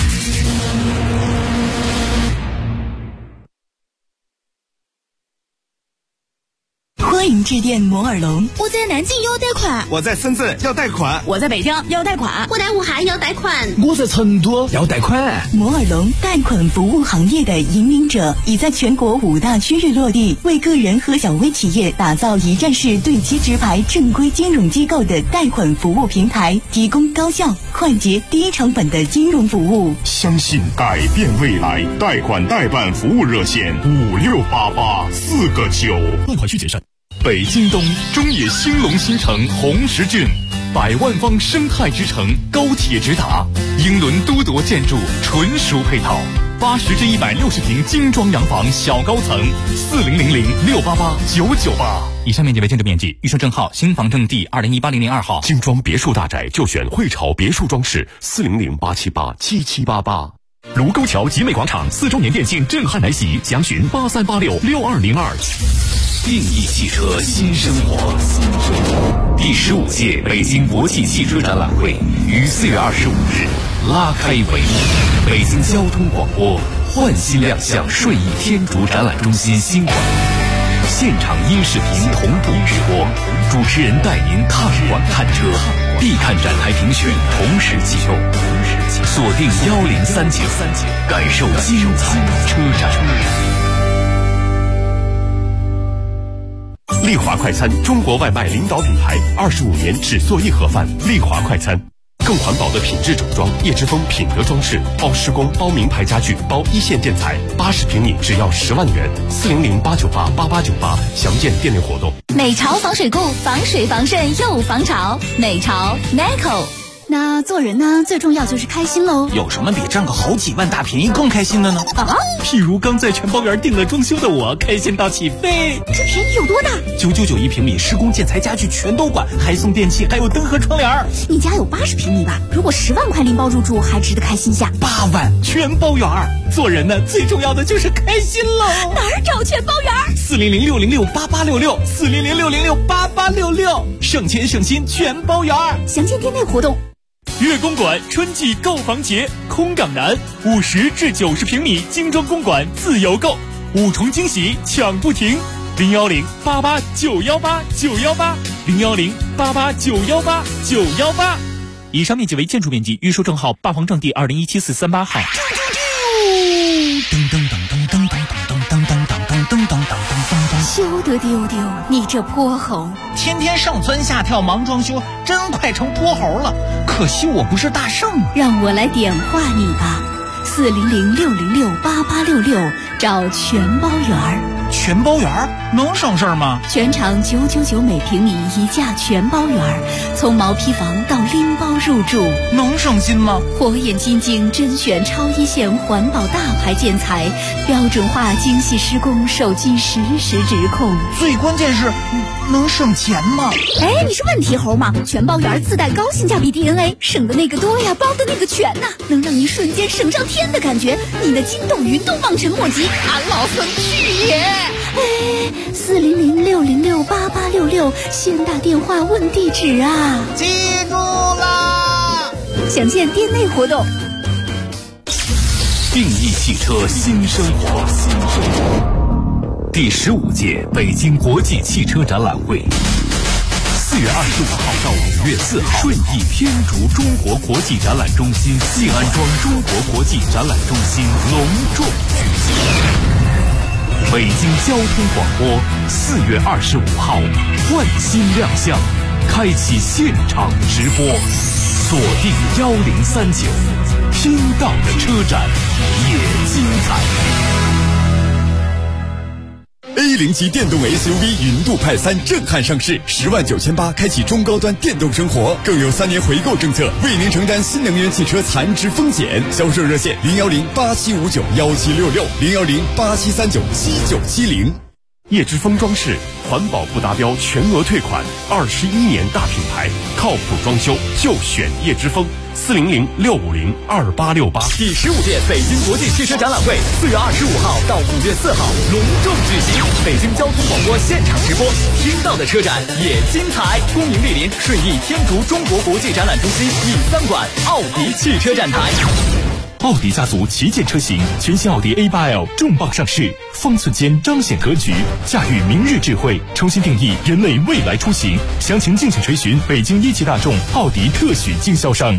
欢迎致电摩尔龙。 我在南京要贷款， 我在深圳要贷款， 我在北京要贷款， 我在武汉要贷款， 我在成都要贷款。 摩尔龙贷款服务行业的引领者，已在全国5大区域落地，为个人和小微企业打造一站式对接直排正规金融机构的贷款服务平台，提供高效、快捷、低成本的金融服务。 相信改变未来，贷款代办服务热线5688-4个9， 贷款需谨慎。北京东中野兴隆新城红石郡，100万方生态之城，高铁直达，英伦都铎建筑纯属配套 80至160平精装洋房小高层，4000-688-998。以上面积为建筑面积，预售证号新房证第20180002号。 精装别墅大宅就选汇潮别墅装饰，400-878-7788。卢沟桥集美广场4周年店庆震撼来袭，详询83866202。定义汽车新生活。第15届北京国际汽车展览会于4月25日拉开帷幕。北京交通广播焕新亮相顺义天竺展览中心新馆，现场音视频同步直播，主持人带您看馆看车，必看展台评选同时启动，锁定1039，感受精彩车展。丽华快餐，中国外卖领导品牌，25年只做一盒饭。丽华快餐，更环保的品质整装，叶之峰品德装饰，包施工，包名牌家具，包一线建材，80平米只要10万元，400-898-8898，详见店内活动。 美潮防水固，防水防渗又防潮。美潮 Nico。那做人呢，最重要就是开心喽。 有什么比赚个好几万大便宜更开心的呢？ 譬如刚在全包园订了装修的我，开心到起飞。 这便宜有多大 ？999一平米，施工建材家具全都管，还送电器，还有灯和窗帘。 你家有80平米吧？如果10万块拎包入住，还值得开心下。 8万全包园。 做人呢，最重要的就是开心喽。 哪儿找全包园 ？400-606-8866，400-606-8866，省钱省心全包园。 详见店内活动。 悦公馆春季购房节，空港南50至90平米精装公馆自由购，5重惊喜抢不停，010-88-918-918，010-88-918-918。以上面积为建筑面积，预售证号8房证第2017438号。 休得丢丢，你这泼猴！ 天天上蹿下跳忙装修，真快成泼猴了。可惜我不是大圣啊！ 让我来点化你吧，400-606-8866，找全包园。 全包园能省事儿吗？ 全场999每平米一价全包园，从毛坯房到拎包入住， 能省心吗？ 火眼金睛甄选超一线环保大牌建材，标准化精细施工，手机实时直控。 最关键是能省钱吗？ 哎，你是问题猴吗？全包园自带高性价比 DNA， 省的那个多呀，包的那个全呐，能让你瞬间省上天的感觉，你的筋斗云都望尘莫及。俺老孙去也！哎，400-606-8866，先打电话问地址啊！ 记住啦！ 详见店内活动。 定义汽车新生活。第15届北京国际汽车展览会，4月25号到5月4号，顺义天竺中国国际展览中心静安庄中国国际展览中心隆重举行。北京交通广播4月25号焕新亮相，开启现场直播，锁定1039，听到的车展也精彩。 A0级电动 SUV 云度派3震撼上市，10.98万开启中高端电动生活，更有3年回购政策，为您承担新能源汽车残值风险。销售热线010-8759-1766，010-8739-7970。 叶之峰装饰，环保不达标全额退款，21年大品牌，靠谱装修就选叶之峰。400-650-2868。 第15届北京国际汽车展览会4月25号到5月4号隆重举行，北京交通广播现场直播，听到的车展也精彩。恭迎莅临顺义天竺中国国际展览中心E3馆奥迪汽车展台。 奥迪家族旗舰车型，全新奥迪 A8L 重磅上市，方寸间彰显格局，驾驭明日智慧，重新定义人类未来出行。详情敬请垂询北京一汽大众奥迪特许经销商。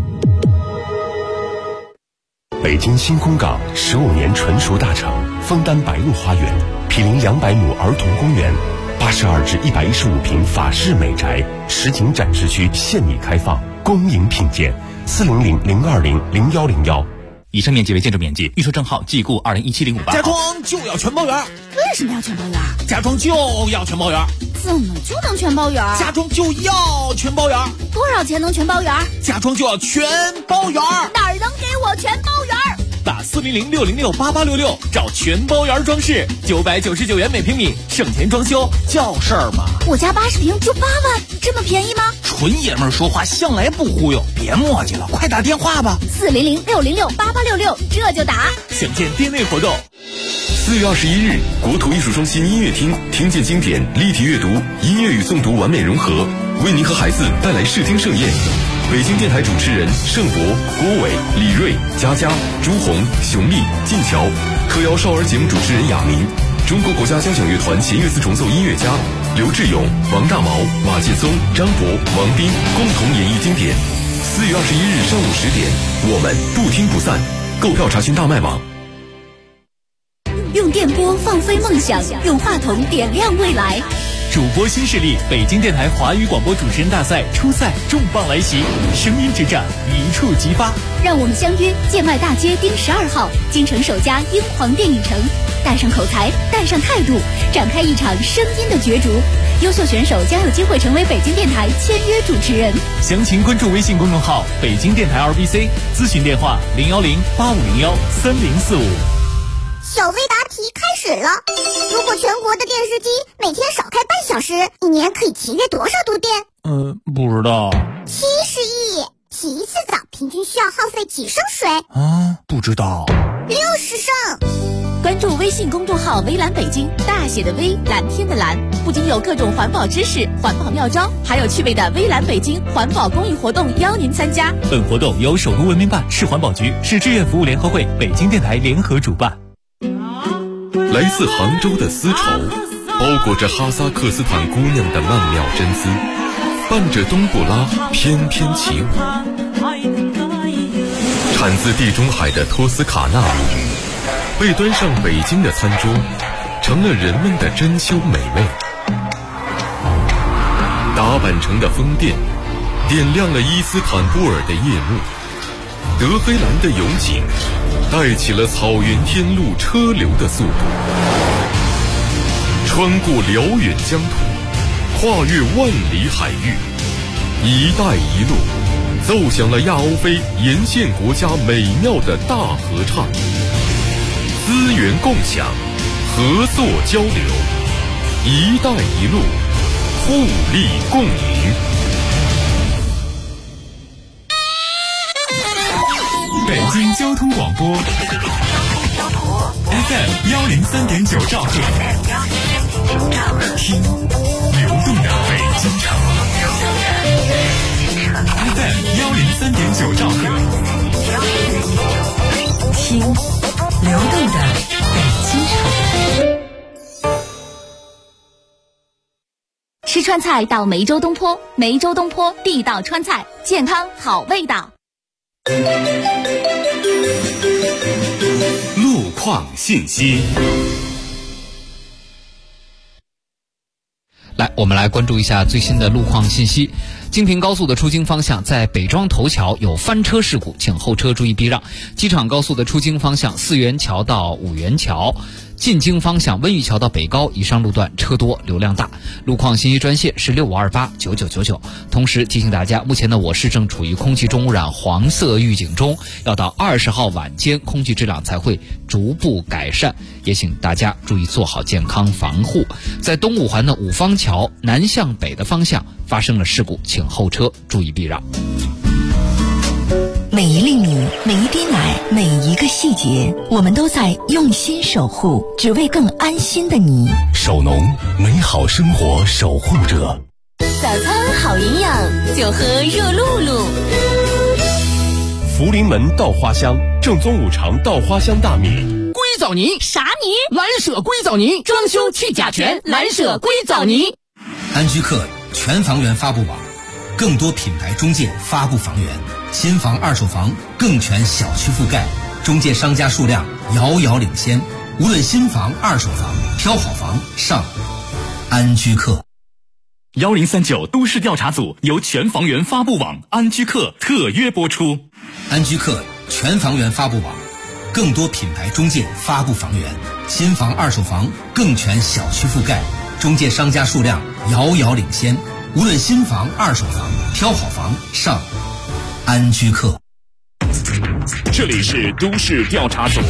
北京新空港15年纯熟大城，枫丹白露花园，毗邻200亩儿童公园，82至115平法式美宅，实景展示区现已开放，恭迎品鉴。400-020-0101。 以上面积为建筑面积，预售证号季固2017-058。 家装就要全包园。 为什么要全包园？ 家装就要全包园。 怎么就能全包园？ 家装就要全包园。 多少钱能全包园？ 家装就要全包园。 哪儿能给我全包园？ 打打400-606-8866找全包园装饰，999元每平米，省钱装修叫事儿嘛。 我家80平就8万，这么便宜吗？ 纯爷们儿说话向来不忽悠，别磨叽了，快打电话吧。 400-606-8866，这就打。 选件店内活动。 4月21日，国土艺术中心音乐厅，听见经典，立体阅读，音乐与诵读完美融合，为您和孩子带来视听盛宴。北京电台主持人盛博、郭伟、李锐、佳佳、朱红、熊丽、晋桥，特邀少儿节目主持人雅明，中国国家交响乐团弦乐四重奏音乐家刘志勇、王大毛、马劲松、张博、王斌共同演绎经典。4月21日上午10点，我们不听不散。购票查询大麦网。 用电波放飞梦想，用话筒点亮未来。 主播新势力，北京电台华语广播主持人大赛初赛重磅来袭，声音之战一触即发。 让我们相约建外大街丁12号，京城首家英皇电影城，带上口才，带上态度，展开一场声音的角逐。优秀选手将有机会成为北京电台签约主持人。 详情关注微信公众号北京电台 RBC， 咨询电话010-8501-3045。 小微答题开始了。如果全国的电视机每天少开半小时，一年可以节约多少度电？ 不知道。 70亿。洗一次澡平均需要耗费几升水？ 不知道。 60升。 关注微信公众号微蓝北京，大写的微，蓝天的蓝，不仅有各种环保知识、环保妙招，还有趣味的微蓝北京环保公益活动邀您参加。 本活动由首都文明办、市环保局、市志愿服务联合会、北京电台联合主办。 来自杭州的丝绸，包裹着哈萨克斯坦姑娘的曼妙真姿，伴着冬不拉翩翩起舞。产自地中海的托斯卡纳米，被端上北京的餐桌，成了人们的珍馐美味。打扮成的风电，点亮了伊斯坦布尔的夜幕。德黑兰的勇景，带起了草原天路车流的速度。穿过辽远疆土，跨越万里海域，一带一路奏响了亚欧非沿线国家美妙的大合唱。资源共享，合作交流，一带一路，互利共赢。 北京交通广播 FM 103.9兆赫，听流动的北京城。FM 103.9兆赫， 听流动的北京城。吃川菜到梅州东坡，梅州东坡地道川菜，健康好味道。 路况信息。 来，我们来关注一下最新的路况信息。京平高速的出京方向，在北庄头桥有翻车事故，请后车注意避让。机场高速的出京方向，四元桥到五元桥。进京方向，温榆桥到北高以上路段车多，流量大。路况信息专线是65289999。同时提醒大家，目前呢，我市正处于空气重污染黄色预警中，要到20号晚间，空气质量才会逐步改善。也请大家注意做好健康防护。在东五环的五方桥南向北的方向发生了事故，请后车注意避让。 每一粒米，每一滴奶，每一个细节，我们都在用心守护，只为更安心的你。 守农，美好生活守护者。 早餐好营养，就喝热露露。 福临门稻花香，正宗五常稻花香大米。 硅藻泥啥泥？ 蓝舍硅藻泥，装修去甲醛，蓝舍硅藻泥。 安居客全房源发布网，更多品牌中介发布房源，新房二手房更全小区覆盖，中介商家数量遥遥领先。无论新房二手房，挑好房上安居客。 1039都市调查组由全房源发布网安居客特约播出。 安居客全房源发布网，更多品牌中介发布房源，新房二手房更全小区覆盖，中介商家数量遥遥领先。无论新房二手房，挑好房上安居客。 这里是都市调查组。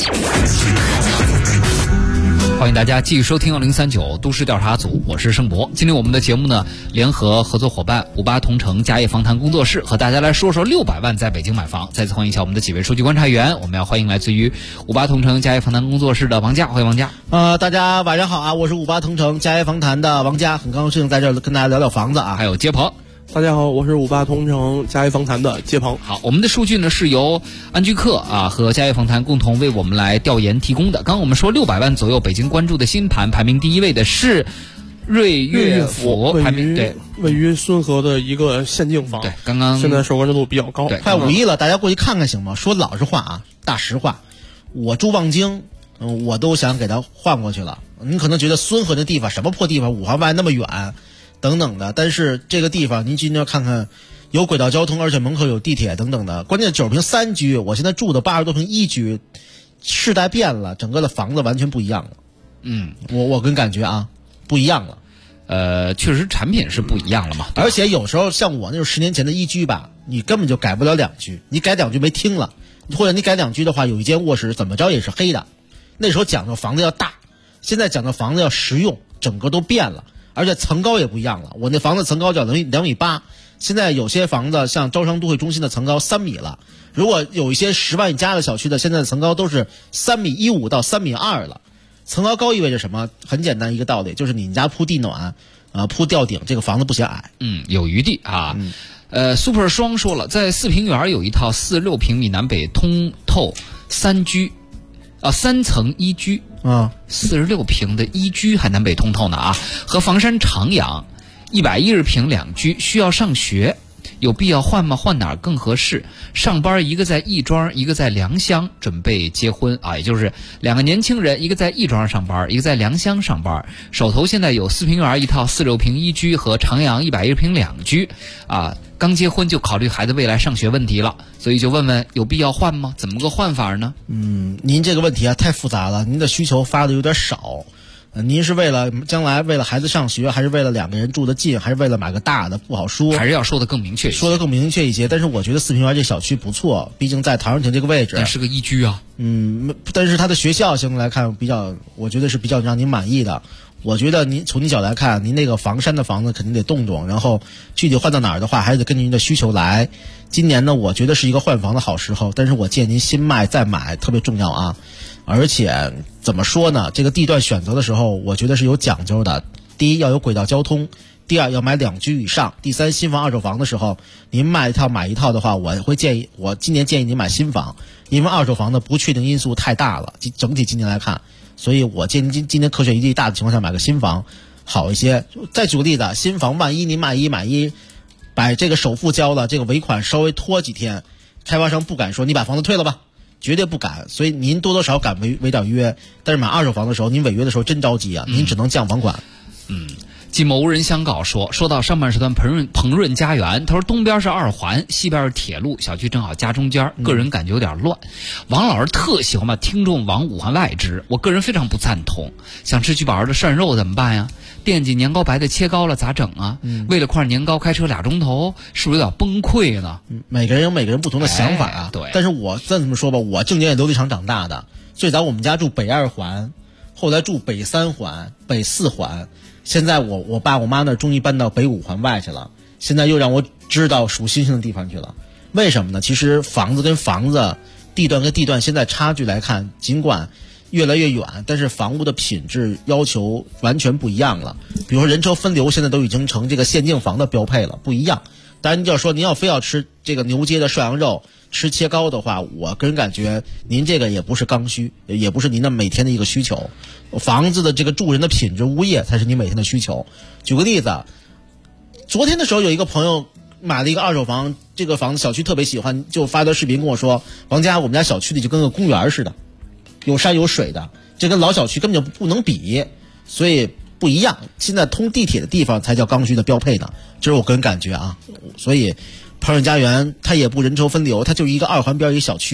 欢迎大家继续收听1039都市调查组，我是盛博。今天我们的节目呢，联合合作伙伴58同城家业访谈工作室，和大家来说说600万在北京买房。再次欢迎一下我们的几位数据观察员，我们要欢迎来自于58同城家业访谈工作室的王佳，欢迎王佳。 大家晚上好啊，我是58同城家业访谈的王佳，很高兴在这儿跟大家聊聊房子啊。 还有杰鹏。 大家好，我是58同城家业访谈的杰鹏。 好，我们的数据呢是由安居客和家业访谈共同为我们来调研提供的。刚刚我们说600万左右北京关注的新盘，排名第一位的是瑞悦府，排名对位于孙河的一个县境房， 对，刚刚现在受关注度比较高， 对，快5亿了，大家过去看看行吗？说老实话啊，大实话，我住望京，我都想给他换过去了。您可能觉得孙河这地方什么破地方，5环外那么远。等等的，但是这个地方您今天要看看，有轨道交通，而且门口有地铁等等的。关键90平3居，我现在住的80多平1居，世代变了，整个的房子完全不一样了。我跟感觉啊不一样了。 确实产品是不一样了嘛。 而且有时候像我那种10年前的1居吧，你根本就改不了2居，你改2居没听了，或者你改2居的话，有一间卧室怎么着也是黑的。那时候讲究房子要大，现在讲究房子要实用，整个都变了。而且层高也不一样了，我那房子层高叫2.8米，现在有些房子像招商都会中心的层高3米了。如果有一些10万以下的小区的，现在的层高都是3.15米到3.2米了。层高高意味着什么？很简单一个道理，就是你们家铺地暖，铺吊顶，这个房子不嫌矮。 有余地啊。Super 双说了，在4平园有一套46平米南北通透3层1居。46平的1居还南北通透呢啊！和房山长阳110平2居，需要上学，有必要换吗？换哪儿更合适？上班一个在亦庄，一个在良乡，准备结婚啊，也就是2个年轻人，一个在亦庄上班，一个在良乡上班。手头现在有4平园一套46平1居和长阳110平2居啊。刚结婚就考虑孩子未来上学问题了，所以就问问有必要换吗？怎么个换法呢？ 您这个问题太复杂了，您的需求发的有点少。您是为了将来为了孩子上学，还是为了2个人住得近，还是为了买个大的？不好说， 还是要说的更明确一些。 但是我觉得4平园这小区不错，毕竟在陶然亭这个位置， 但是个1居啊。 但是它的学校相对来看我觉得是比较让您满意的。我觉得从您角度来看，您那个房山的房子肯定得动，然后具体换到哪儿的话，还是得根据您的需求来。今年呢，我觉得是一个换房的好时候，但是我建议您新卖再买特别重要啊。而且怎么说呢，这个地段选择的时候，我觉得是有讲究的。第一，要有轨道交通；第二，要买2居以上；第三，新房二手房的时候，您卖一套买一套的话，我今年建议您买新房，因为二手房的不确定因素太大了，整体今年来看。所以我建议您今年科学余地大的情况下买个新房好一些。再举个例子，新房万一您买一把这个首付交了，这个尾款稍微拖几天，开发商不敢说你把房子退了吧，绝对不敢。所以您多多少敢违点约，但是买二手房的时候，您违约的时候真着急啊，您只能降房款。 季某无人相告说到上半时段鹏润家园，他说东边是2环，西边是铁路，小区正好夹中间，个人感觉有点乱。王老师特喜欢把听众往5环外支，我个人非常不赞同。想吃聚宝儿的涮肉怎么办呀？惦记年糕白的切糕了咋整啊？为了块年糕开车2钟头，是不是有点崩溃呢？ 每个人有每个人不同的想法啊。 对。 但是我再这么说吧，我正经也琉璃厂长大的，最早我们家住北2环，后来住北3环、北4环。现在我爸我妈那终于搬到北5环外去了，现在又让我知道数星星的地方去了。为什么呢？其实房子跟房子，地段跟地段现在差距来看，尽管越来越远，但是房屋的品质要求完全不一样了。比如说人车分流现在都已经成这个限定房的标配了，不一样。当然你要说您要非要吃这个牛街的涮羊肉，吃切糕的话，我个人感觉您这个也不是刚需，也不是您的每天的一个需求。房子的这个住人的品质物业才是你每天的需求。举个例子，昨天的时候有一个朋友买了一个二手房，这个房子小区特别喜欢，就发条视频跟我说，王家我们家小区里就跟个公园似的，有山有水的，这跟老小区根本就不能比，所以不一样。现在通地铁的地方才叫刚需的标配呢，这是我个人感觉啊。所以鹏润家园它也不人车分流，它就一个2环边一小区，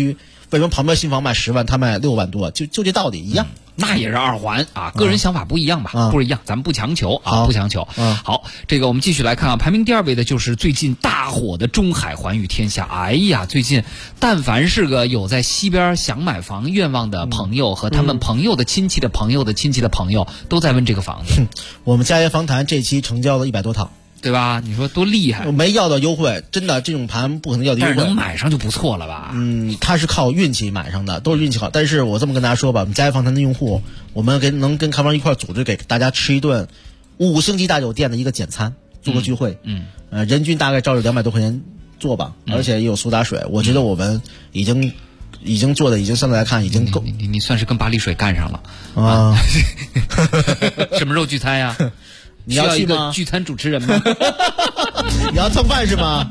为什么旁边新房卖10万，他卖6万多？就这道理一样。 那也是2环啊，个人想法不一样吧，不一样，咱们不强求啊，不强求。好，这个我们继续来看啊，排名第2位的就是最近大火的中海环宇天下。哎呀，最近但凡是个有在西边想买房愿望的朋友和他们朋友的亲戚的朋友的亲戚的朋友都在问这个房子。 我们家业访谈这期成交了100多套。 对吧？你说多厉害！ 没要到优惠，真的这种盘不可能要的优惠。 但是能买上就不错了吧？ 他是靠运气买上的，都是运气好。但是我这么跟大家说吧，我们家业访谈的用户，我们能跟看房一块组织给大家吃一顿5星级大酒店的一个简餐，做个聚会。人均大概照着200多块钱做吧，而且也有苏打水。我觉得我们已经做的已经相对来看已经够。 你算是跟巴黎水干上了啊？什么时候聚餐呀？ 你要去吗？ 聚餐主持人吗？ 你要蹭饭是吗？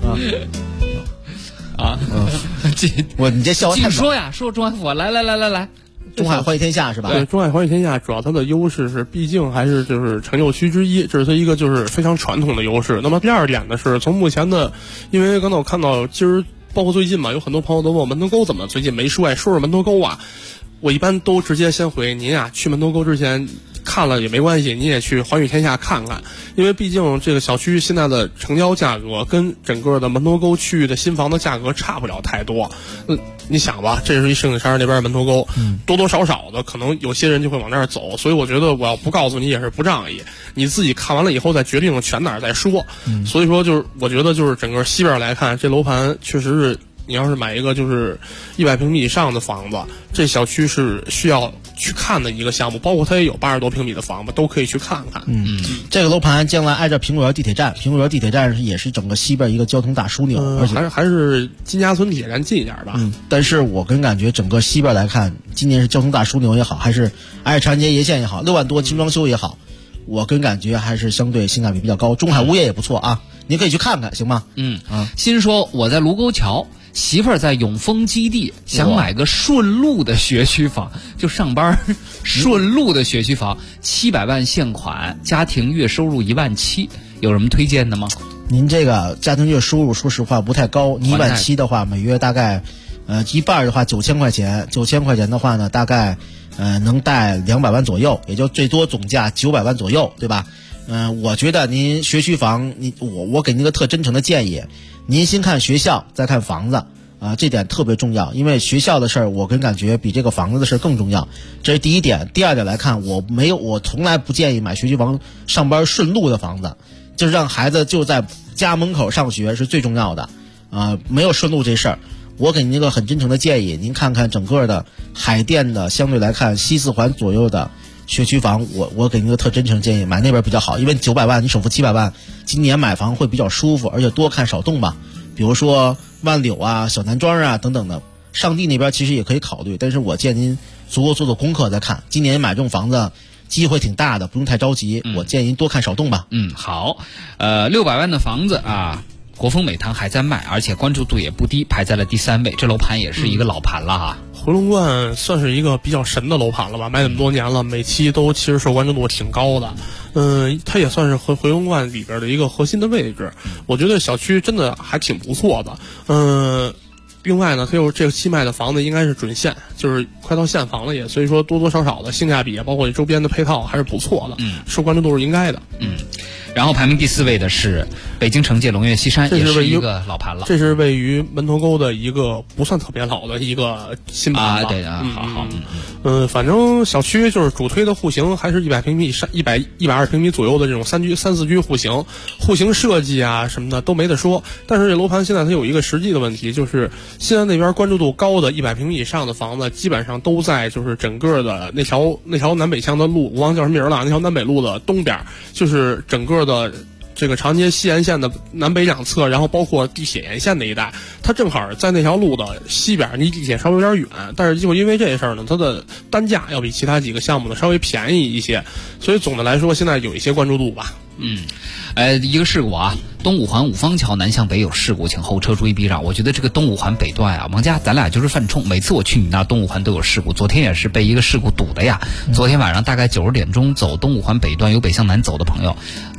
你这笑话太早。说呀，说中海府，来， 中海环宇天下是吧？ 对，中海环宇天下主要它的优势是，毕竟还是就是成就区之一，这是它一个就是非常传统的优势。那么第2点呢，是从目前的，因为刚才我看到今儿包括最近嘛，有很多朋友都问我门头沟怎么最近没说说门头沟啊，我一般都直接先回您啊，去门头沟之前。看了也没关系，你也去环宇天下看看，因为毕竟这个小区现在的成交价格跟整个的门头沟区域的新房的价格差不了太多。你想吧，这是一圣山那边门头沟，多多少少的可能有些人就会往那儿走，所以我觉得我要不告诉你也是不仗义，你自己看完了以后再决定选哪儿再说。所以说就是我觉得就是整个西边来看，这楼盘确实是。你要是买一个就是100平米以上的房子，这小区是需要去看的一个项目，包括它也有80多平米的房子，都可以去看看。 这个楼盘将来挨着苹果园地铁站，苹果园地铁站也是整个西边一个交通大枢纽，而且还是金家村地铁站近一点吧。 但是我跟感觉整个西边来看，今年是交通大枢纽也好，还是挨着长安街沿线也好，6万多轻装修也好，我跟感觉还是相对性价比比较高。中海物业也不错啊，您可以去看看，行吗？ 心说我在卢沟桥。媳妇儿在永丰基地想买个顺路的学区房，就上班顺路的学区房，700万现款，家庭月收入17000，有什么推荐的吗？ 您这个家庭月收入说实话不太高，你17000的话，每月大概一半的话9000块钱，9000块钱的话呢，大概能贷200万左右，也就最多总价900万左右，对吧？我觉得您学区房，我给您个特真诚的建议。您先看学校，再看房子啊，这点特别重要。因为学校的事儿，我跟感觉比这个房子的事儿更重要。这是第一点。第2点来看，我从来不建议买学区房上班顺路的房子，就是让孩子就在家门口上学是最重要的啊，没有顺路这事儿。我给您一个很真诚的建议，您看看整个的海淀的相对来看西4环左右的学区房，我给您一个特真诚建议，买那边比较好，因为900万你首付700万，今年买房会比较舒服，而且多看少动吧，比如说万柳啊、小南庄啊等等的，上地那边其实也可以考虑，但是我建议您足够做功课再看，今年买这种房子机会挺大的，不用太着急，我建议您多看少动吧。 好，600万的房子啊。国风美堂还在卖，而且关注度也不低，排在了第3位。这楼盘也是一个老盘了哈。 回龙观算是一个比较神的楼盘了吧，卖那么多年了，每期都其实受关注度挺高的。它也算是回龙观里边的一个核心的位置。我觉得小区真的还挺不错的。另外呢，它又这个期卖的房子应该是准现，就是快到现房了也，所以说多多少少的性价比包括周边的配套还是不错的，受关注度是应该的。 然后排名第4位的是北京城界龙悦西山，也是一个老盘了。 这是位于门头沟的一个不算特别老的一个新盘吧。 对啊，好。 反正小区就是主推的户型还是100平米上120平米左右的这种3四居户型，户型设计啊什么的都没得说。但是这楼盘现在它有一个实际的问题，就是现在那边关注度高的100平米以上的房子，基本上都在就是整个的那条南北向的路，我忘叫什么名了，那条南北路的东边，就是整个的这个长安街西沿线的南北两侧，然后包括地铁沿线那一带，它正好在那条路的西边，离地铁稍微有点远，但是就因为这事儿呢，它的单价要比其他几个项目呢稍微便宜一些，所以总的来说现在有一些关注度吧。 一个事故啊，东五环五方桥南向北有事故，请后车注意避让。我觉得这个东五环北段啊，王家咱俩就是犯冲，每次我去你那东五环都有事故，昨天也是被一个事故堵的呀。昨天晚上大概90点钟走东五环北段有北向南走的朋友，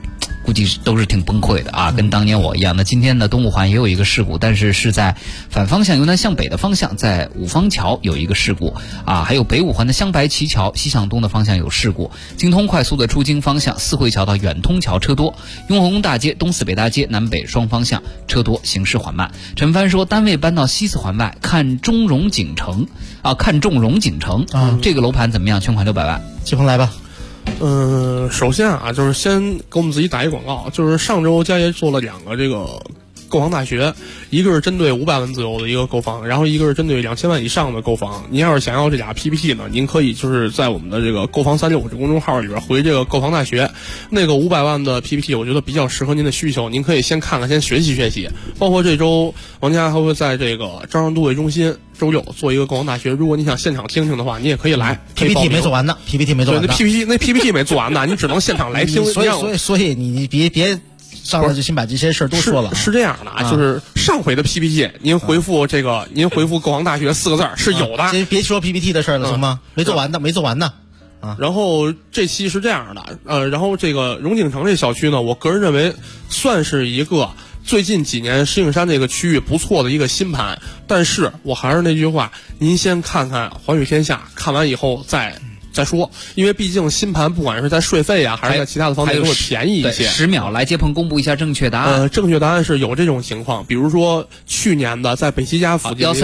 估计都是挺崩溃的啊，跟当年我一样。那今天呢，东五环也有一个事故，但是在反方向由南向北的方向，在五方桥有一个事故啊，还有北五环的香白旗桥西向东的方向有事故。京通快速的出京方向，四惠桥到远通桥车多，雍和宫大街东四北大街南北双方向车多，行驶缓慢。陈帆说，单位搬到西四环外，看中荣景城啊，这个楼盘怎么样？全款600万， 季鹏来吧。 首先啊，就是先给我们自己打一广告，就是上周家爷做了2个这个购房大学，一个是针对500万自由的一个购房，然后一个是针对2000万以上的购房。您要是想要这俩 PPT 呢，您可以就是在我们的这个购房365这公众号里边回这个购房大学，那个500万的 PPT 我觉得比较适合您的需求，您可以先看看，先学习学习。包括这周王家还会在这个招商都会中心周6做一个购房大学，如果你想现场听听的话，你也可以来。 PPT 没做完呢，PPT 没做完呢。 对，那 PPT 没做完呢，你只能现场来听。 所以你别上来就先把这些事儿都说了。 是这样的啊，就是上回的 PPT， 您回复购房大学4个字是有的。 别说 PPT 的事儿了，行吗？没做完呢。啊， 然后这期是这样的，然后这个荣景城这小区呢，我个人认为算是一个最近几年石景山这个区域不错的一个新盘，但是我还是那句话，您先看看寰宇天下，看完以后再说，因为毕竟新盘不管是在税费啊，还是在其他的方面都会便宜一些。 10秒来，接鹏公布一下正确答案。 正确答案是有这种情况，比如说去年的在北齐家附近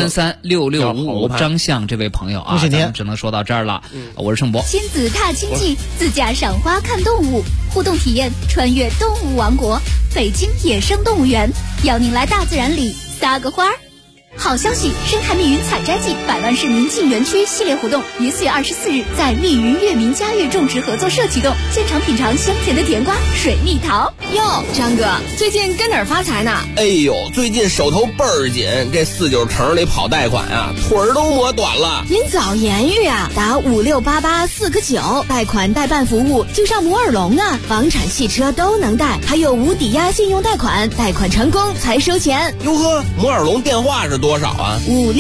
1336655张相这位朋友啊，咱们只能说到这儿了。我是盛博。 亲子踏青记，自驾赏花看动物，互动体验穿越动物王国，北京野生动物园，邀您来大自然里撒个花儿。好消息！深海密云采摘季百万市民进园区系列活动于4月24日在密云悦民家悦种植合作社启动，现场品尝香甜的甜瓜、水蜜桃。 哟，张哥，最近跟哪儿发财呢？ 哎呦，最近手头倍儿紧，这49城里跑贷款啊，腿儿都磨短了。 您早言语啊，打5688 4个9，贷款代办服务就上摩尔龙啊，房产、汽车都能贷，还有无抵押信用贷款，贷款成功才收钱。 哟呵，摩尔龙电话是多少啊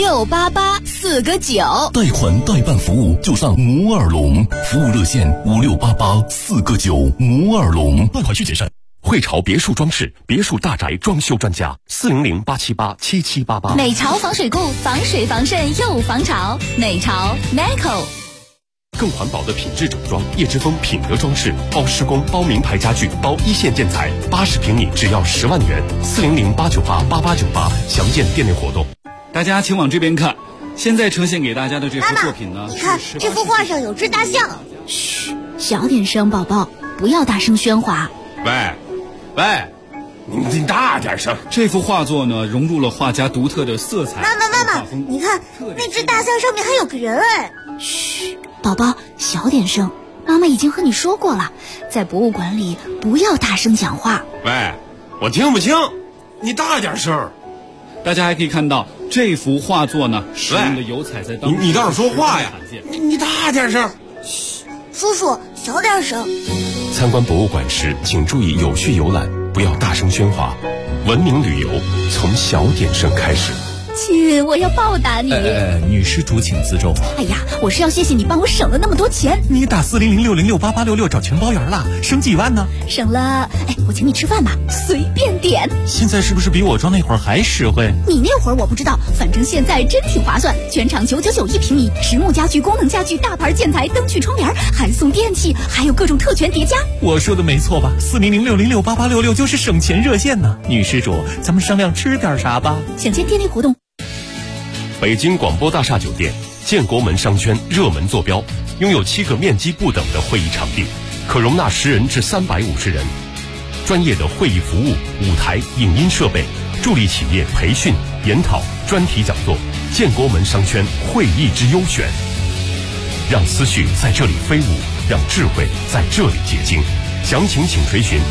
？5688 4个9， 贷款代办服务就上摩尔龙，服务热线5688 4个9，摩尔龙。贷款需谨慎。汇潮别墅装饰，别墅大宅装修专家，400-878-7788。 美潮防水固，防水防渗又防潮。美潮 Neco。 更环保的品质整装，叶之峰品德装饰，包施工、包名牌家具、包一线建材，80平米只要10万元，400-898-8898，详见店内活动。 大家请往这边看，现在呈现给大家的这幅作品呢， 你看这幅画上有只大象。 嘘，小点声，宝宝，不要大声喧哗。 喂，你大点声。这幅画作呢，融入了画家独特的色彩。 妈妈，你看那只大象上面还有个人哎。 嘘，宝宝，小点声。妈妈已经和你说过了，在博物馆里不要大声讲话。 喂，我听不清，你大点声。大家还可以看到这幅画作呢，使用的油彩在当中。你倒是说话呀！你大点声。 嘘，叔叔，小点声。 参观博物馆时，请注意有序游览，不要大声喧哗。文明旅游从小点声开始。 亲，我要报答你。 女施主请自重。 哎呀，我是要谢谢你帮我省了那么多钱。 你打400-606-8866找全包圆了，省几万呢？ 省了，我请你吃饭吧，随便点。 现在是不是比我装那会儿还实惠？ 你那会儿我不知道，反正现在真挺划算。全场999一平米，实木家具、功能家具、大牌建材、灯具、窗帘，还送电器，还有各种特权叠加。 我说的没错吧？400-606-8866就是省钱热线呢。女施主，咱们商量吃点啥吧？ 想见店内活动。 北京广播大厦酒店建国门商圈热门坐标，拥有7个面积不等的会议场地，可容纳10人至350人。专业的会议服务、舞台、影音设备，助力企业培训、研讨、专题讲座。建国门商圈会议之优选，让思绪在这里飞舞，让智慧在这里结晶。详情请垂询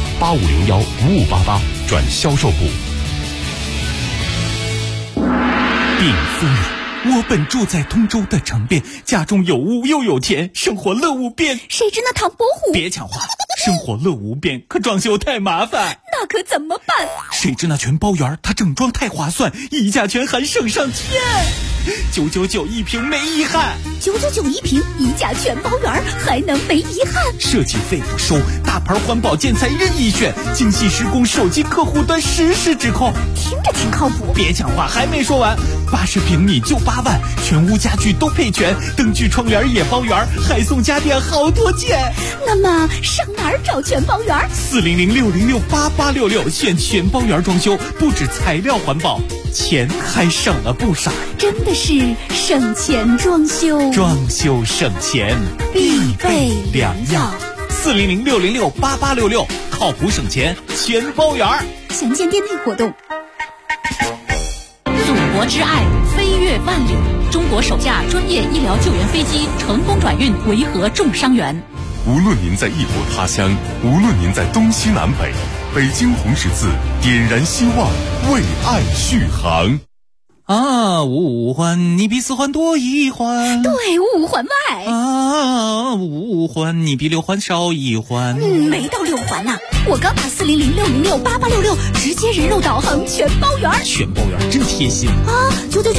8501-5588转销售部。 禀夫人，我本住在通州的城边，家中有屋又有田，生活乐无边。 谁知那唐伯虎？ 别抢话，生活乐无边，可装修太麻烦。 那那可怎么办？ 谁知那全包圆它整装太划算，一价全含省上天，999一瓶没遗憾 ，999一瓶，一价全包圆还能没遗憾？ 设计费不收，大牌环保建材任意选，精细施工，手机客户端实时指控， 听着挺靠谱。 别讲话，还没说完，80平米就8万，全屋家具都配全，灯具窗帘也包圆，还送家电好多件。 那么上哪儿找全包圆 ？400-606-8866，选全包圆装修，不止材料环保，钱还省了不少。 真的是省钱装修， 装修省钱必备良药。 400-606-8866，靠谱省钱全包圆。 详见店内活动。 祖国之爱飞越万里，中国首架专业医疗救援飞机成功转运维和重伤员。 无论您在异国他乡，无论您在东西南北，北京红十字点燃希望，为爱续航。 啊，五环你比4环多1环， 对，5环外。 啊，5环你比6环少1环。 没到6环呢。我刚打400-606-8866，直接人肉导航全包圆。 全包圆真贴心啊！999